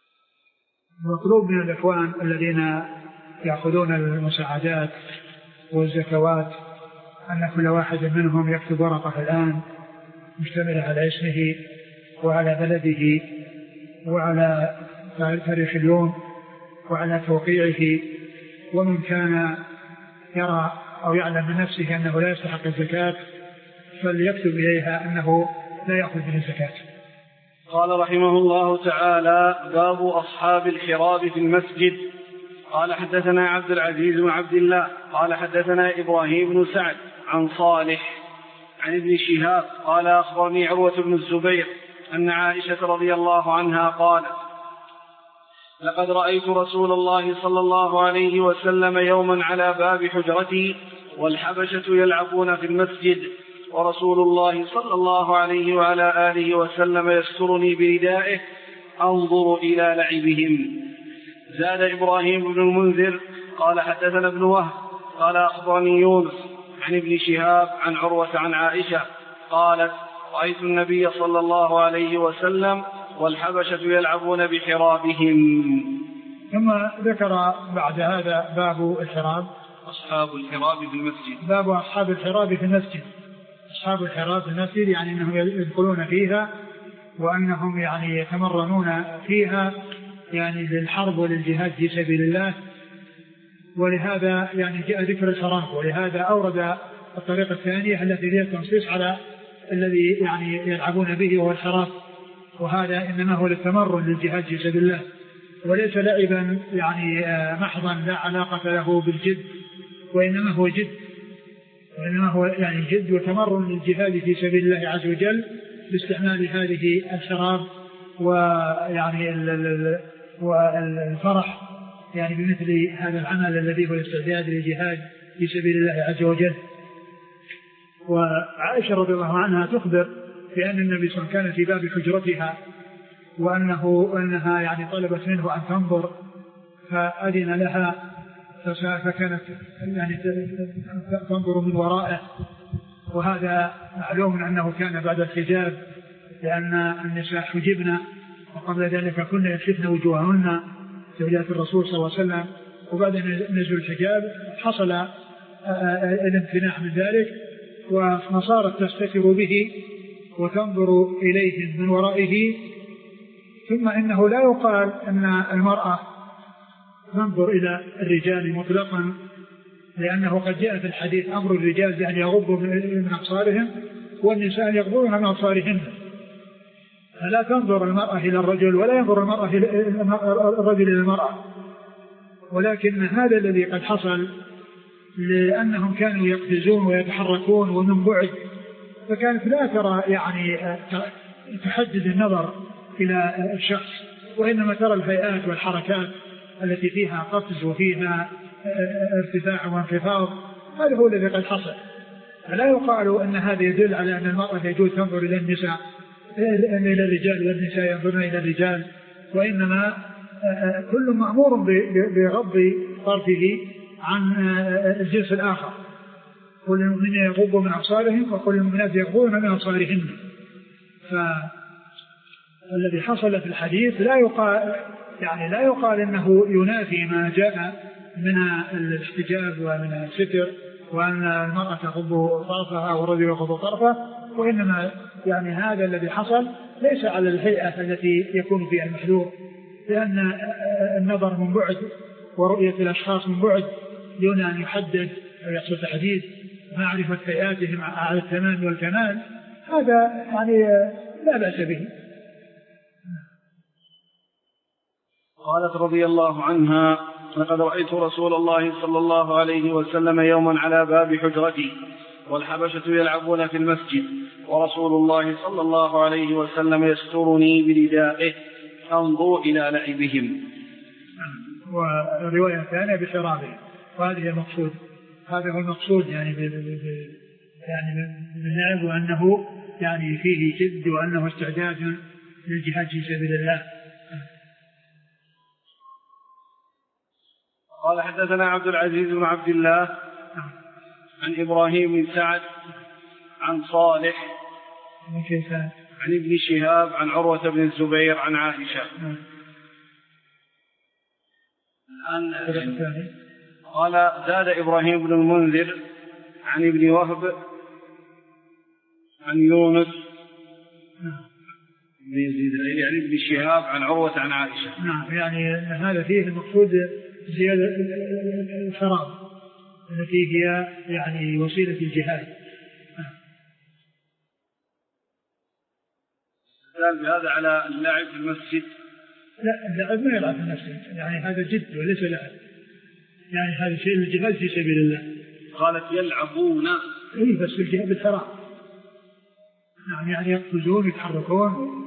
مطلوب من الإخوان الذين يأخذون المساعدات والزكوات أن كل واحد منهم يكتب ورقة الآن مشتملة على اسمه وعلى بلده وعلى تاريخ اليوم وعلى توقيعه، ومن كان يرى أو يعلم من نفسه أنه لا يستحق الزكاة فليكتب إليها أنه لا يأخذ من الزكاة. قال رحمه الله تعالى: باب أصحاب الحراب في المسجد. قال حدثنا عبد العزيز بن عبد الله قال حدثنا إبراهيم بن سعد عن صالح عن ابن شهاب قال أخبرني عروة بن الزبير أن عائشة رضي الله عنها قالت: لقد رأيت رسول الله صلى الله عليه وسلم يوما على باب حجرتي والحبشة يلعبون في المسجد ورسول الله صلى الله عليه وعلى آله وسلم يسترني بردائه أنظر إلى لعبهم. زاد إبراهيم بن المنذر قال حدثنا ابن وهب قال أخبرني يونس عن ابن شهاب عن عروة عن عائشة قالت: رأيت النبي صلى الله عليه وسلم والحبشة يلعبون بحرابهم. ثم ذكر بعد هذا باب الحراب، أصحاب الحراب في المسجد. باب أصحاب الحراب في المسجد. أصحاب الحراب في المسجد يعني أنهم يدخلون فيها وأنهم يعني يتمرنون فيها يعني للحرب وللجهاد في سبيل الله، ولهذا يعني جاء ذكر الحراب، ولهذا أورد الطريقة الثانية التي هي التنصيص على الذي يعني يلعبون به وهو الحراب، وهذا إنما هو للتمرن للجهاد في سبيل الله وليس لعبا يعني محضا لا علاقة له بالجد، وإنما هو جد وإنما هو يعني جد وتمرن للجهاد في سبيل الله عز وجل باستعمال هذه الحراب ويعني والفرح يعني بمثل هذا العمل الذي هو الاستعداد للجهاد في سبيل الله عز وجل. وعائشة رضي الله عنها تخبر بأن النبي صلى الله عليه وسلم كان في باب حجرتها وأنه أنها يعني طلبت منه أن تنظر فأذن لها فكانت يعني تنظر من ورائه، وهذا معلوم أنه كان بعد الحجاب لأن النساء حجبنا وقبل ذلك كنا يكشفن وجوههن زوجات الرسول صلى الله عليه وسلم، وبعد نزول الحجاب حصل الامتناع من ذلك وصارت تستتر به وتنظر إليه من ورائه. ثم إنه لا يقال أن المرأة تنظر إلى الرجال مطلقا، لأنه قد جاء في الحديث أمر الرجال بأن يغضوا من أبصارهم والنساء يغضون من أبصارهن، فلا تنظر المرأة إلى الرجل ولا ينظر المرأة الرجل إلى المرأة. ولكن هذا الذي قد حصل لأنهم كانوا يقفزون ويتحركون ومن بعد، فكانت لا ترى يعني تحدد النظر إلى الشخص، وإنما ترى الهيئات والحركات التي فيها قفز وفيها ارتفاع وانخفاض. هذا هو الذي قد حصل، فلا يقال أن هذا يدل على أن المرأة يجوز تنظر إلى النساء إلى الرجال والنساء ينظرن إلى الرجال، وإنما كل مأمور بغض طرفه عن الجنس الآخر. كل المؤمنين يغضوا من أبصارهم وكل المؤمنات يغضون من أبصارهن. فالذي حصل في الحديث لا يقال يعني لا يقال إنه ينافي ما جاء من الاحتجاب ومن الستر وأن المرأة تغض طرفها والرجل يغض طرفه، وإنما يعني هذا الذي حصل ليس على الهيئة التي يكون فيها المحذور، لأن النظر من بعد ورؤية الأشخاص من بعد دون أن يحدد أو يحصل تحديد معرفة هيئاتهم على التمام والكمال، هذا يعني لا بأس به. قالت رضي الله عنها: لقد رأيت رسول الله صلى الله عليه وسلم يوما على باب حجرتي والحبشة يلعبون في المسجد ورسول الله صلى الله عليه وسلم يسترني بردائه أنظر إلى لعبهم. ورواية ثانية بحرابه، وهذه المقصود هذا هو المقصود يعني يعني باللعب، وأنه يعني فيه جد وأنه استعداد للجهاد في سبيل الله. قال حدثنا عبد العزيز بن عبد الله عن إبراهيم بن سعد عن صالح عن ابن شهاب عن عروة بن الزبير عن عائشة. الآن قال زاد إبراهيم بن المنذر عن ابن وهب عن يونس بن يزيد يعني ابن شهاب عن عروة عن عائشة. نعم يعني هذا فيه المقصود زيادة الفراغ التي هي يعني وسيلة الجهاد. قال بهذا على اللعب في المسجد. لا اللعب ما يلعب في المسجد يعني هذا جد وليس لعب يعني هذا شيء الجهاد في سبيل الله. قالت يلعبون اي بس الجهاد بالحرام. نعم يعني يقفزون يتحركون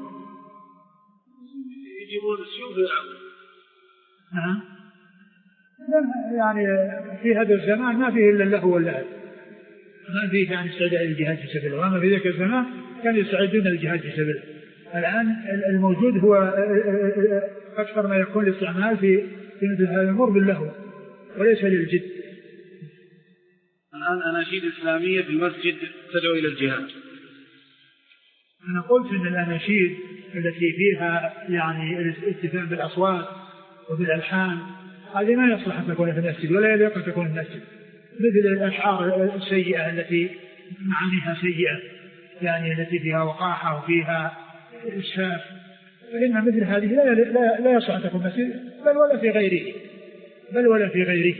يجيبون السيوف ويلعبون. نعم يعني في هذا الزمان ما فيه الا اللهو واللعب ما فيه يعني استعداد للجهاد في سبيل الله. أما في ذاك الزمان كانوا يستعدون للجهاد في سبيل الله. الآن الموجود هو أكثر ما يكون الاستعمال في في مثل هذا الأمور باللهو وليس للجد. الآن أناشيد إسلامية في المسجد تدعو إلى الجهاد. أنا قلت أن الأناشيد التي فيها يعني الاستفهام بالأصوات وبالألحان هذه ما يصلح أن تكون في المسجد ولا يليق أن تكون في المسجد مثل الأشعار السيئة التي معانيها سيئة يعني التي فيها وقاحة وفيها إسفاف فإن مثل هذه لا, لا, لا يصلح أن تكون في المسجد بل ولا في غيره بل ولا في غيره.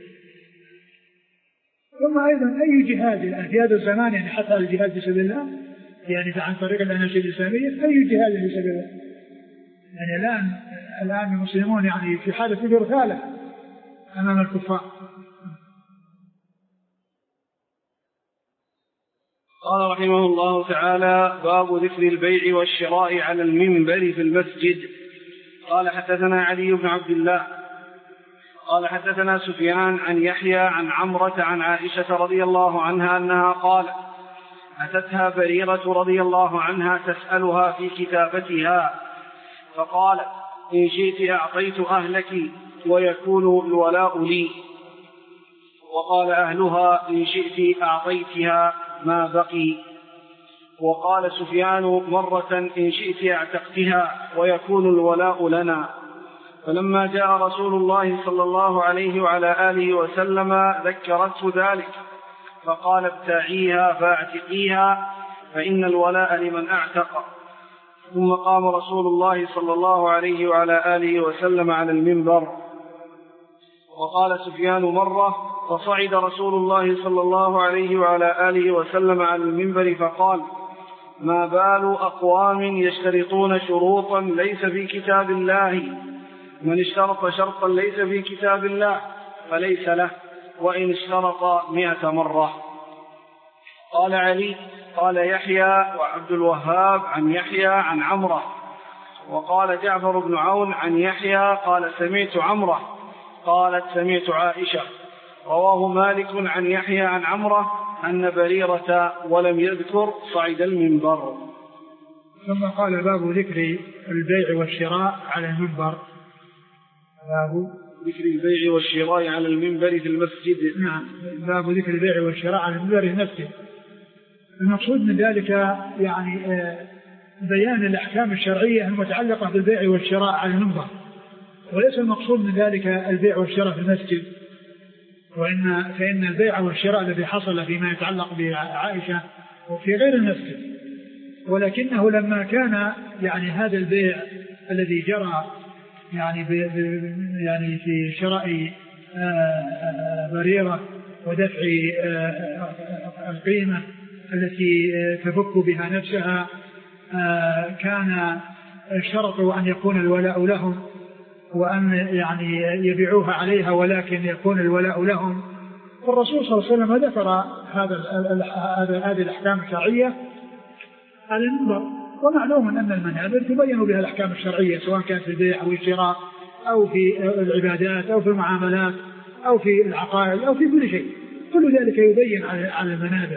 ثم أيضا أي جهاد الآن في هذا الزمان يعني حتى الجهاد في سبيل الله يعني عن طريق الأناشيد الإسلامية أي جهاد في سبيل الله يعني الآن الآن المسلمون يعني في حالة الرثالة أمام الكفار. قال رحمه الله تعالى باب ذكر البيع والشراء على المنبر في المسجد. قال حدثنا علي بن عبد الله قال حدثنا سفيان عن يحيى عن عمرة عن عائشة رضي الله عنها أنها قال أتتها بريرة رضي الله عنها تسألها في كتابتها فقال إن شئت أعطيت أهلك ويكون الولاء لي. وقال أهلها إن شئت أعطيتها ما بقي. وقال سفيان مرة إن شئت اعتقتها ويكون الولاء لنا. فلما جاء رسول الله صلى الله عليه وعلى آله وسلم ذكرته ذلك فقال ابتاعيها فاعتقيها فإن الولاء لمن اعتق. ثم قام رسول الله صلى الله عليه وعلى آله وسلم على المنبر. وقال سفيان مرة فصعد رسول الله صلى الله عليه وعلى آله وسلم على المنبر فقال ما بال أقوام يشترطون شروطا ليس في كتاب الله من اشترط شرطا ليس في كتاب الله فليس له وإن اشترط مئة مرة. قال علي قال يحيى وعبد الوهاب عن يحيى عن عمرة. وقال جعفر بن عون عن يحيى قال سمعت عمرة قالت سمعت عائشة. رواه مالك عن يحيى عن عمرة أن بريرة ولم يذكر صعد المنبر. ثم قال باب ذكر البيع والشراء على المنبر. باب ذكر البيع والشراء على المنبر في المسجد. نعم باب ذكر البيع والشراء على المنبر في المسجد. المقصود من ذلك يعني بيان الأحكام الشرعية المتعلقة بالبيع والشراء على المنبر وليس المقصود من ذلك البيع والشراء في المسجد. وإن فإن البيع والشراء الذي حصل فيما يتعلق بعائشة وفي غير المسجد ولكنه لما كان يعني هذا البيع الذي جرى يعني يعني في شراء بريرة ودفع القيمة التي تفك بها نفسها كان الشرط أن يكون الولاء لهم وأن يعني يبيعوها عليها ولكن يكون الولاء لهم. فالرسول صلى الله عليه وسلم ذكر هذا هذه الأحكام الشرعية على المنبر. ومعلوم أن المنابر تبين بها الأحكام الشرعية سواء كانت في البيع أو الشراء أو في العبادات أو في المعاملات أو في العقائد أو في كل شيء كل ذلك يبين على المنابر.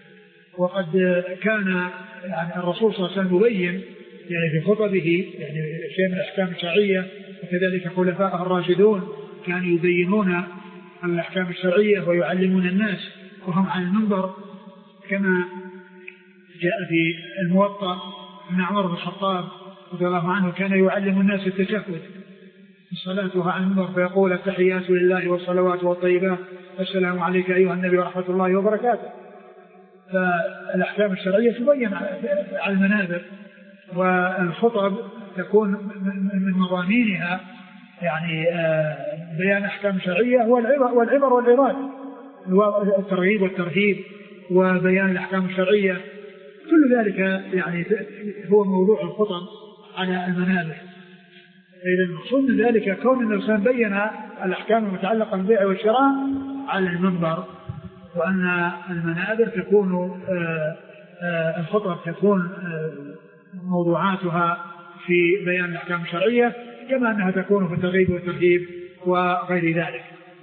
وقد كان يعني الرسول صلى الله عليه وسلم يبين يعني في خطبه يعني شيء من الأحكام الشرعية وكذلك خلفاءه الراشدون كانوا يبينون الأحكام الشرعية ويعلمون الناس وهم على المنبر كما جاء في الموطأ أن عمر بن الخطاب رضي الله عنه كان يعلم الناس التشهد صلاته على المنبر فيقول التحيات لله والصلوات والطيبات السلام عليك أيها النبي ورحمة الله وبركاته. فالأحكام الشرعية تبين على المنابر، والخطب تكون من مضامينها يعني بيان أحكام شرعية والعبر والعظات، الترغيب والترهيب وبيان الأحكام الشرعية، كل ذلك يعني هو موضوع الخطب على المنابر. إذا المقصود من ذلك كون أن الإنسان بين الأحكام المتعلقة بالبيع والشراء على المنبر، وأن المنابر تكون الخطب تكون موضوعاتها في بيان الأحكام الشرعية كما أنها تكون في الترغيب والترهيب وغير ذلك.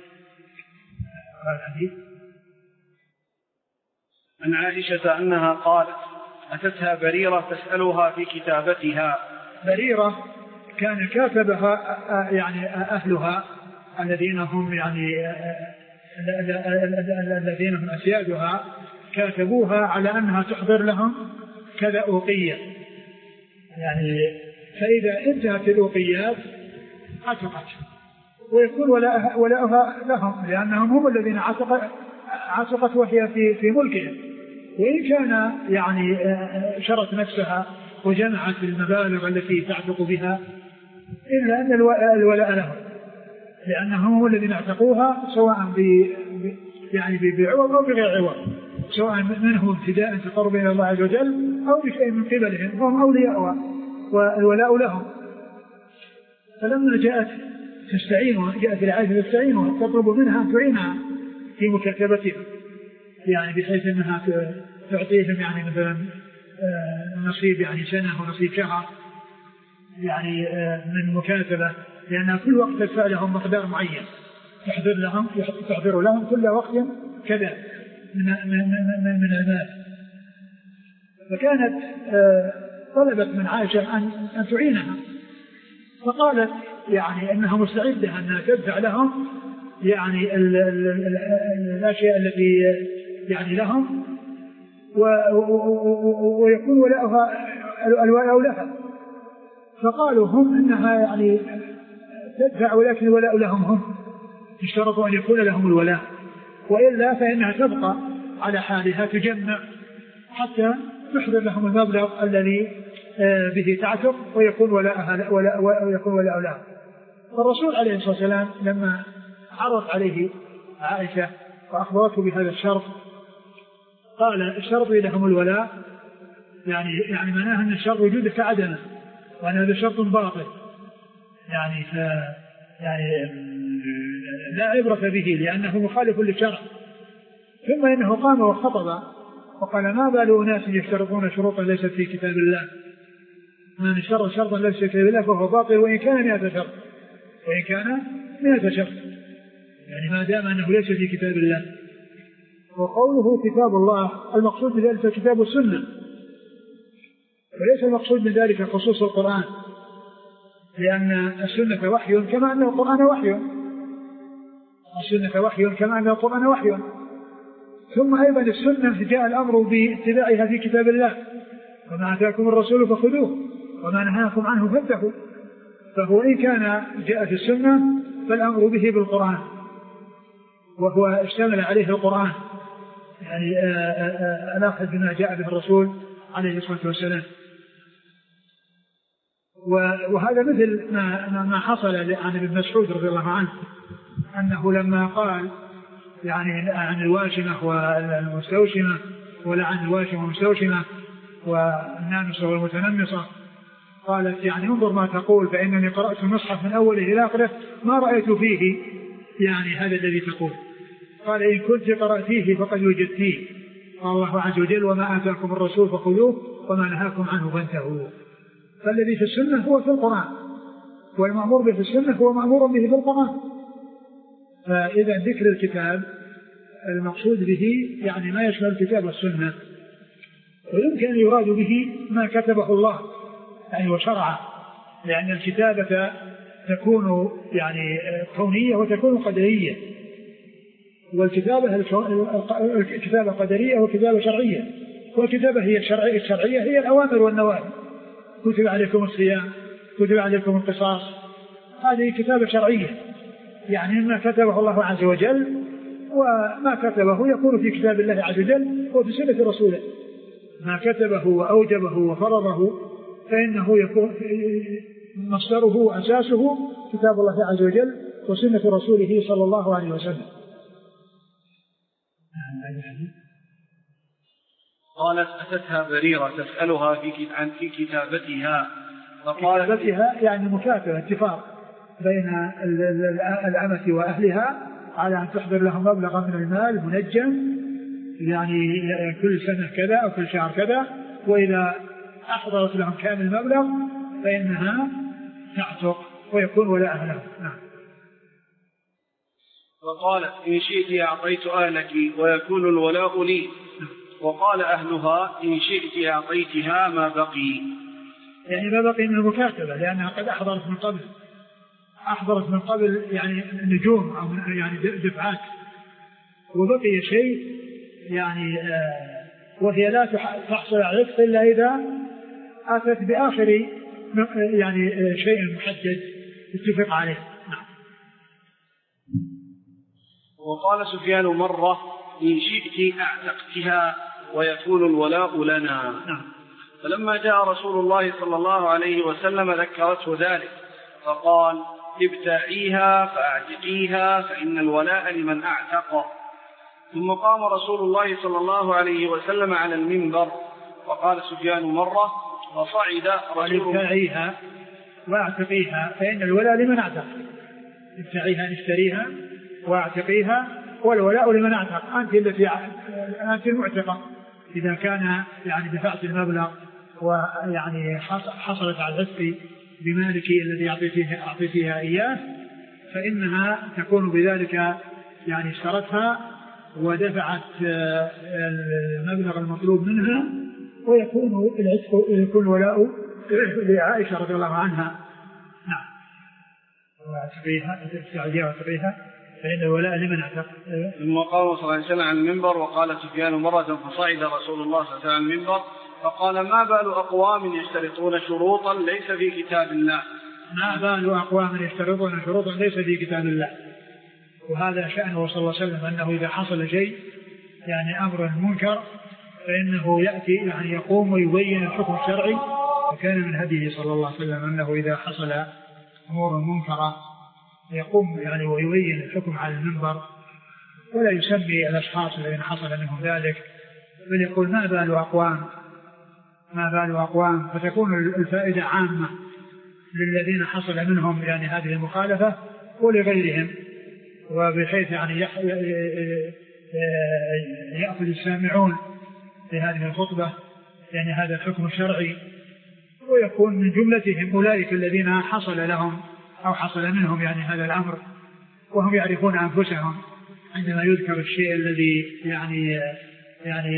عن عائشة أنها قالت أتتها بريرة تسألها في كتابتها. بريرة كان كاتبها يعني أهلها الذين هم يعني الذين هم أسيادها، كاتبوها على أنها تحضر لهم كذا أوقية، يعني فإذا انتهت الأوقيات عتقت، ويكون ولاءها ولاءها لهم لأنهم هم الذين عتقت وهي في في ملكهم. وإن كان يعني شرت نفسها وجمعت المبالغ التي تعتق بها إلا أن الولاء لهم، لأنهم هم الذين اعتقوها سواء ب يعني بعوض أو بغير عوض، سواء منهم ابتداء تقرب إلى الله عز وجل أو بشيء من قبلهم، هم أولياء والولاء لهم. فلما جاءت تستعينها جاءت العائشة تستعينها تطلب منها أن تعينها في مكاتبتها، يعني بحيث أنها تعطيهم يعني مثلا نصيب يعني سنة ونصيب شهر يعني من مكاتبة، لأن كل وقت تدفع لهم مقدار معين تحضر لهم تحضر لهم كل وقت كذا من من من المال. فكانت طلبت من عائشة أن أن تعينها، فقالت يعني أنها مستعدة أن تدفع لهم يعني ال ال ال الأشياء التي يعني لهم ويكون ولاؤها الولاء لها. فقالوا هم إنها يعني تدفع ولكن الولاء لهم هم، اشترطوا أن يكون لهم الولاء، وإلا فإنها تبقى على حالها تجمع حتى تحضر لهم المبلغ الذي به تعتق ويكون ولاءها ويكون ولاء لها. فالرسول عليه الصلاة والسلام لما عرض عليه عائشة وأخبرته بهذا الشرط قال اشترطوا لهم الولاء، يعني يعني معناه أن الشرط وجوده كعدمه، وأن هذا شرط باطل، يعني ف يعني لا عبرة به لأنه مخالف للشرع. ثم إنه قام وخطب وقال ما بال أناس يشترطون شروطا ليست في كتاب الله، من اشترط شرطا ليس في كتاب الله فهو باطل وإن كان مئة شرط وإن كان مئة شرط، يعني ما دام أنه ليس في كتاب الله. وقوله كتاب الله المقصود بذلك كتاب السنة، وليس المقصود من ذلك خصوص القرآن، لأن السنة وحي كما أن القرآن وحي، السنة وحي كما أن القرآن وحي. ثم أيضا السنة جاء الأمر باتباعها في كتاب الله، وما آتاكم الرسول فخذوه وما نهاكم عنه فانتهوا. فهو إن كان جاء في السنة فالأمر به بالقرآن، وهو اشتمل عليه القرآن، يعني الأخذ بما جاء به الرسول عليه الصلاة والسلام. وهذا مثل ما ما حصل عن ابن مسعود رضي الله عنه، أنه لما قال يعني عن الواشمة والمستوشمة ولا عن الواشمة والمستوشمة والنامصة والمتنمصة، قالت يعني انظر ما تقول فإنني قرأت المصحف من أوله إلى آخره ما رأيت فيه يعني هذا الذي تقول. قال إن كنت قرأتيه فقد وجدتيه، قال الله عز وجل وما آتاكم الرسول فخذوه وما نهاكم عنه فانتهوا. فالذي في السنة هو في القرآن، والمأمور به في السنة هو مأمور به في القرآن. فإذا ذكر الكتاب المقصود به يعني ما يشمل الكتاب والسنة، ويمكن أن يراد به ما كتبه الله يعني وشرعه، لأن الكتابة تكون يعني كونية وتكون قدرية، والكتابة الكتابة قدرية وكتابة شرعية. والكتابة هي الشرعية, الشرعية هي الأوامر والنواهي، كتب عليكم الصيام، كتب عليكم القصاص، هذه كتابة شرعية، يعني ما كتبه الله عز وجل، وما كتبه يكون في كتاب الله عز وجل وفي سنة رسوله. ما كتبه وأوجبه وفرضه فإنه يكون مصدره وأساسه كتاب الله عز وجل وسنة رسوله صلى الله عليه وسلم. قالت أتتها بريرة تسألها عن في كتابتها فقالت كتابتها يعني مكاتبة اتفاق بين الأمة وأهلها على أن تحضر لهم مبلغا من المال منجم، يعني كل سنة كذا أو كل شهر كذا، وإذا أحضرت لهم كامل المبلغ فإنها تعتق ويكون ولاءها لهم. نعم. وقالت إن شئت أعطيت أهلك ويكون الولاء لي. وقال أهلها إن شئت أعطيتها ما بقي، يعني ما بقي من المكاتبة، لأنها قد أحضرت من قبل أحضرت من قبل يعني نجوم أو يعني دفعات، وبقي شيء يعني آه وهي لا تحصل على الرزق إلا إذا أتت بآخر يعني شيء محدد اتفق عليه. نعم. وقال سفيان مرة إن شئت أعتقتها ويكون الولاء لنا. نعم. فلما جاء رسول الله صلى الله عليه وسلم ذكرته ذلك فقال ابتاعيها فأعتقيها فإن الولاء لمن أعتق. ثم قام رسول الله صلى الله عليه وسلم على المنبر وقال سفيان مرة وصعد رسول ابتاعيها وأعتقيها فإن الولاء لمن أعتق. ابتاعيها نشتريها واعتقيها والولاء لمن أعتق. أنت التي أنت المعتقة إذا كان يعني دفعت المبلغ ويعني حصلت على العتق بمالك الذي أعطيتها أعطيتها إياه فإنها تكون بذلك يعني اشترتها ودفعت المبلغ المطلوب منها ويكون العتق يكون ولاء لعائشة رضي الله عنها. نعم. وأعتقيها استعجيها وأعتقيها فإن الولاء لمن اعتق. ثم قام صلى الله عليه وسلم على المنبر وقال سفيان مرة فصعد رسول الله صلى الله عليه وسلم على المنبر فقال ما بال أقوام يشترطون شروطا ليس في كتاب الله. ما بال أقوام يشترطون شروطا ليس في كتاب الله. وهذا شأنه صلى الله عليه وسلم أنه إذا حصل شيء يعني أمر منكر فإنه يأتي يعني يقوم ويبين الحكم الشرعي. وكان من هديه صلى الله عليه وسلم أنه إذا حصل أمور منكرة يقوم يعني ويبين الحكم على المنبر ولا يسمي الأشخاص الذين حصل منهم ذلك بل يقول ما بال أقوام ما بال أقوام فتكون الفائدة عامة للذين حصل منهم يعني هذه المخالفة ولغيرهم وبحيث يعني يأخذ السامعون في هذه الخطبة يعني هذا الحكم الشرعي ويكون من جملتهم أولئك الذين حصل لهم أو حصل منهم يعني هذا الأمر وهم يعرفون أنفسهم عندما يذكر الشيء الذي يعني يعني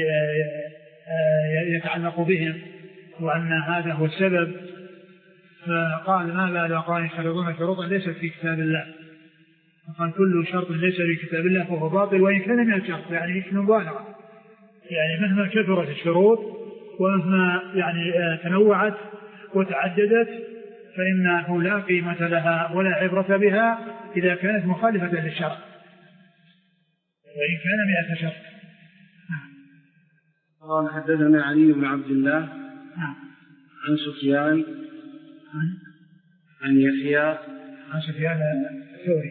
يتعلق بهم وأن هذا هو السبب. فقال ما بال أقوام يشترطون شروطا ليست في كتاب الله. فقال كل شرط ليس في كتاب الله فهو باطل وإن كان من الشرط يعني اسم مبالغة يعني مهما كثرت الشروط ومهما يعني تنوعت وتعددت فإنه لا قيمة لها ولا عبرة بها إذا كانت مخالفة للشرع وإن كان مئة شرط. قال حدثنا علي بن عبد الله عن سفيان عن يحيى عن سفيان الثوري.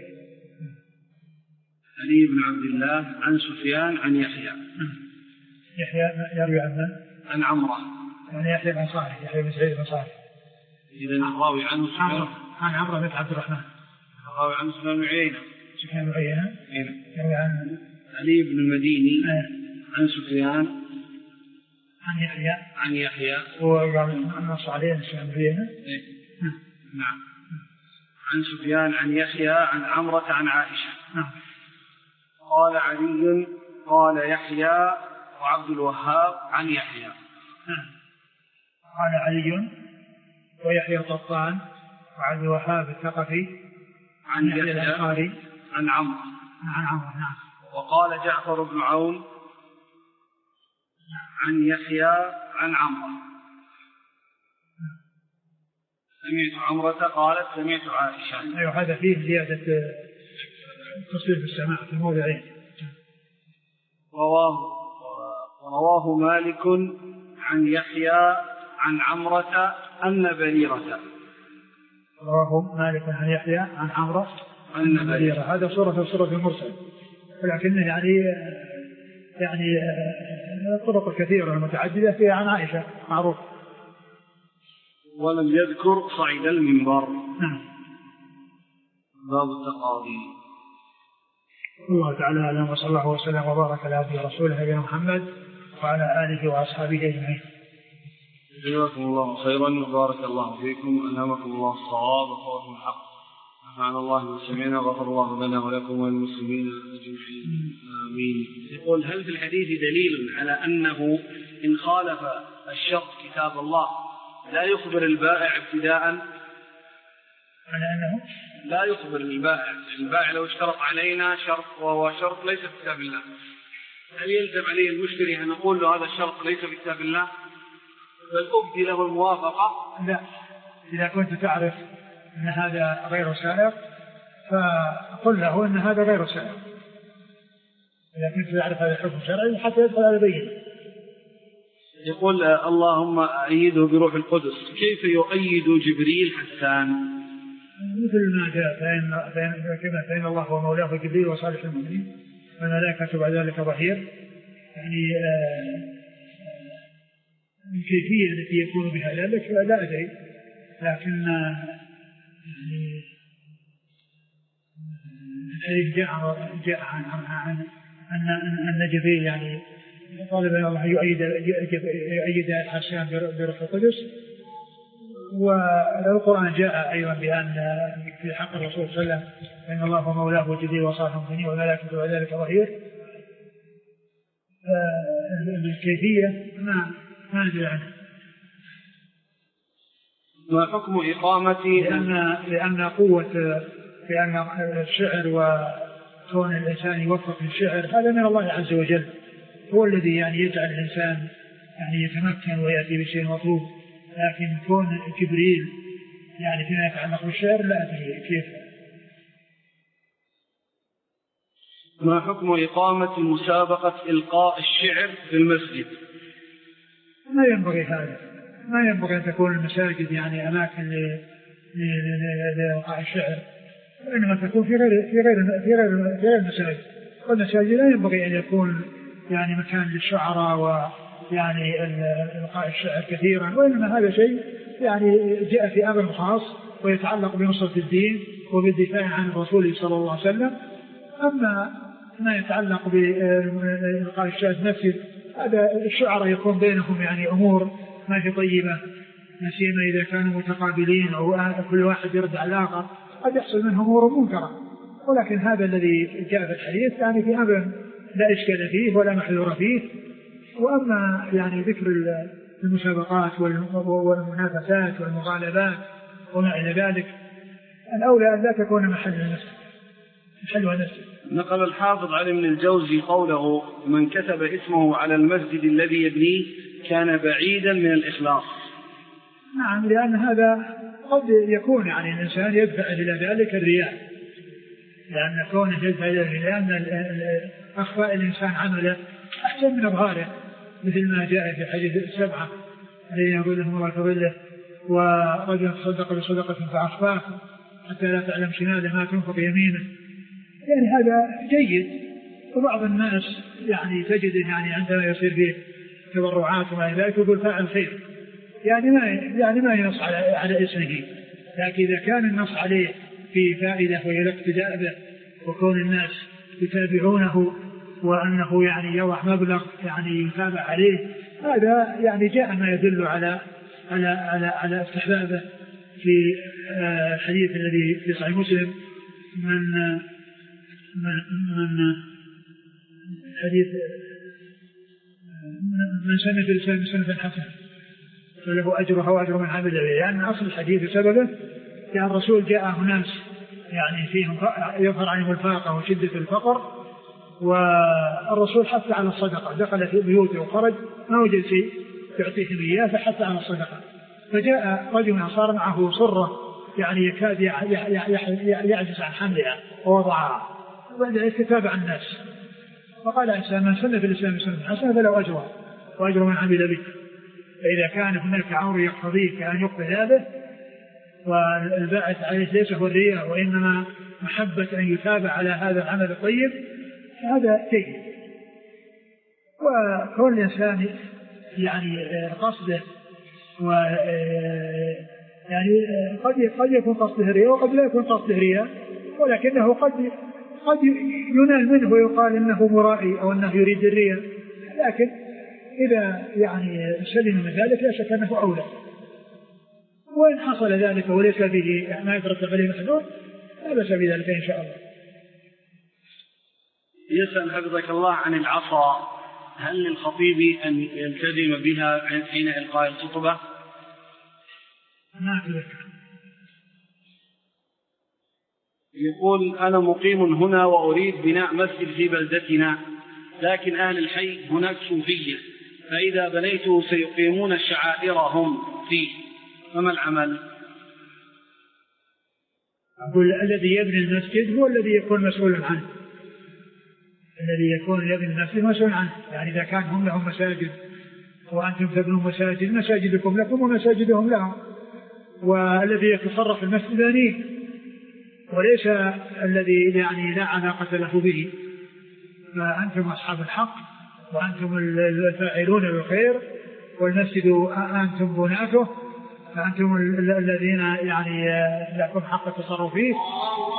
علي بن عبد الله عن سفيان عن يحيى يحيى يروي عن من؟ عن عمرو يعني يحيى بن صالح يحيى بن سعيد بن صالح. إذا الراوي عنه سفيان عن عمرو بن عبد الرحمن. الراوي عنه سفيان بن عيينة. سفيان بن عيينة يروي عن علي بن المديني عن سفيان عن يحيى عن يحيى ونص عليه سفيان بن عيينة. نعم. عن سفيان عن يحيى عن عمرة عن عائشة. نعم. قال علي قال يحيى وعبد الوهاب عن يحيى. نعم. قال علي ويحيى القطان وعبد الوهاب الثقفي عن يحيى الأنصاري عن عمرو عن عمرو. نعم. وقال جعفر بن عون عن يحيى عن عمرو. سمعت عمرة قالت سمعت عائشة. أيوة هذا فيه زيادة تصريف السماع في موضعين. رواه رواه مالك عن يحيى عن عمرة أن بريرة. رواه مالك عن يحيى عن عمرة أن بريرة. هذا صورة صورة المرسل، ولكنه يعني يعني طرق كثيرة متعددة فيها عن عائشة معروف. ولم يذكر صعيد المنبر. نعم. باب التقاضي. الله تعالى أعلم، وصلى الله وسلم وبارك على عبده ورسوله نبينا محمد وعلى آله وأصحابه أجمعين. جزاكم الله خيرا وبارك الله فيكم، ألهمكم الله الصواب وفوز الحق، نفعنا الله وسمعنا، غفر الله لنا ولكم وللمسلمين أجمعين آمين. يقول: هل في الحديث دليل على أنه إن خالف الشرط كتاب الله لا يخبر البائع ابتداء؟ على أنه لا يخبر البائع، البائع لو اشترط علينا شرط وهو شرط ليس في كتاب الله، هل يلزم عليه المشتري أن نقول له هذا الشرط ليس في كتاب الله بل أبدي له الموافقة؟ لا، إذا كنت تعرف أن هذا غير سائر فقل له أن هذا غير سائر. إذا كنت تعرف هذا الحكم الشرعي حتى يدخل على بينه. يقول: اللهم أيده بروح القدس، كيف يؤيد جبريل حسان؟ مثل ما جاء فإن, فإن, فإن الله هو مولاه جبريل وصالح المؤمنين والملائكة بعد ذلك ظهير. يعني آه الكيفية التي يكون بها ذلك لا أدري، لكن يعني الحديث جاء جاء عن عن أن أن جبريل يعني طالب من الله يؤيد يؤيد الحسان بروح القدس. والقرآن جاء أيضا بأن في حق الرسول صلى الله عليه وسلم إن الله هو مولاه وجبريل وصالح المؤمنين والملائكة وذلك ظهير. الكيفية ما ما ندري عنها. ما حكم إقامة؟ لأن لأن قوة لأن الشعر وكون الإنسان يوفق للشعر هذا من الله عز وجل، هو الذي يعني يجعل الإنسان يعني يتمكن ويأتي بشيء مطلوب. لكن كون جبريل يعني فيما يتعلق بالشعر لا أدري كيف. ما حكم إقامة مسابقة إلقاء الشعر في المسجد؟ ما ينبغي هذا، ما ينبغي أن تكون المساجد يعني أماكن لإلقاء الشعر، وإنما تكون في غير في غير في غير في غير المساجد. والمساجد لا ينبغي أن يكون يعني مكان للشعراء ويعني إلقاء الشعر كثيرا، وإنما هذا شيء يعني جاء في أمر خاص ويتعلق بنصرة الدين وبالدفاع عن الرسول صلى الله عليه وسلم. أما ما يتعلق بإلقاء الشعر نفسه هذا الشعراء يكون بينهم يعني أمور ما في طيبة، نسيما إذا كانوا متقابلين أو كل واحد يرد على الآخر قد يحصل منهم أمور منكرة. ولكن هذا الذي جاء في الحديث يعني في أمر لا إشكال فيه ولا محذور فيه. وأما يعني ذكر المسابقات والمنافسات والمغالبات وما إلى ذلك الأولى أن لا تكون محل النفس محل النفس. نقل الحافظ علي بن الجوزي قوله: من كتب اسمه على المسجد الذي يبنيه كان بعيدا من الإخلاص. نعم، لأن هذا قد يكون يعني الإنسان يدفع إلى ذلك الرياء، لأن كونه يدفع إلى الرياء لأن أخفاء الإنسان عمله أحسن من إظهاره، مثل ما جاء في حديث السبعة الذين يقولهم الله فضله ورجل تصدق بصدقة فأخفاه حتى لا تعلم شماله ما تنفق يمينه. يعني هذا جيد. وبعض الناس يعني تجد يعني عندما يصير فيه تبرعات وما إلى ذلك يقول فاعل خير، يعني ما يعني ما ينص على على اسمه. لكن إذا كان النص عليه في فائدة وهي الاقتداء به وكون الناس يتابعونه وأنه يعني يضع مبلغ يعني يتابع عليه، هذا يعني جاء ما يدل على على على على استحبابه. في الحديث الذي في صحيح مسلم من من من حديث من سنة الإسلام سنة حسنة فله أجرها وأجر من عمل به، لأن يعني أصل الحديث سببه لأن الرسول جاء ناس يعني فيهم يظهر عنهم الفاقة وشدة الفقر، والرسول حث على الصدقة، دخل في بيوته وخرج ما وجد شيء يعطيهم إياه فحث على الصدقة. فجاء رجل صار معه صرة يعني يكاد يعجز عن حملها ووضعها، وبعد تتابع الناس، فقال إنسان من سن في الإسلام سنة حسنة فله أجره وأجر من عمل به. فإذا كان هناك أمر يقتضيه كأن يقبل هذا، والباعث عليه ليس هو الرياء وإنما محبة أن يتابع على هذا العمل الطيب، هذا جيد. وكل إنسان يعني قصده و يعني قد قد يكون قصده رياء وقد لا يكون قصده رياء، ولكنه قد قد ينال منه ويقال انه مرائي او انه يريد الرياء، لكن اذا يعني سلم من ذلك لا شك انه اولى. وان حصل ذلك وليس به ما يترتب عليه محدود لا بأس بذلك ان شاء الله. يسأل حفظك الله عن العصا، هل للخطيب أن يلتزم بها حين إلقاء الخطبة؟ ما أتذكر. يقول أنا مقيم هنا وأريد بناء مسجد في بلدتنا، لكن أهل الحي هناك صوفية، فإذا بنيته سيقيمون شعائرهم فيه، فما العمل؟ أقول الذي يبني المسجد هو الذي يكون مسؤول عنه، الذي يكون يبني المسجد مسؤول عنه. يعني إذا كان هم لهم مساجد وأنتم تبنون مساجد، مساجدكم لكم ومساجدهم لهم، والذي يتصرف المسجد بنيه وليس الذي يعني لا علاقة له به. فأنتم أصحاب الحق وأنتم الفاعلون بالخير، والمسجد أنتم بناته، فأنتم الذين يعني لكم حق التصرف فيه.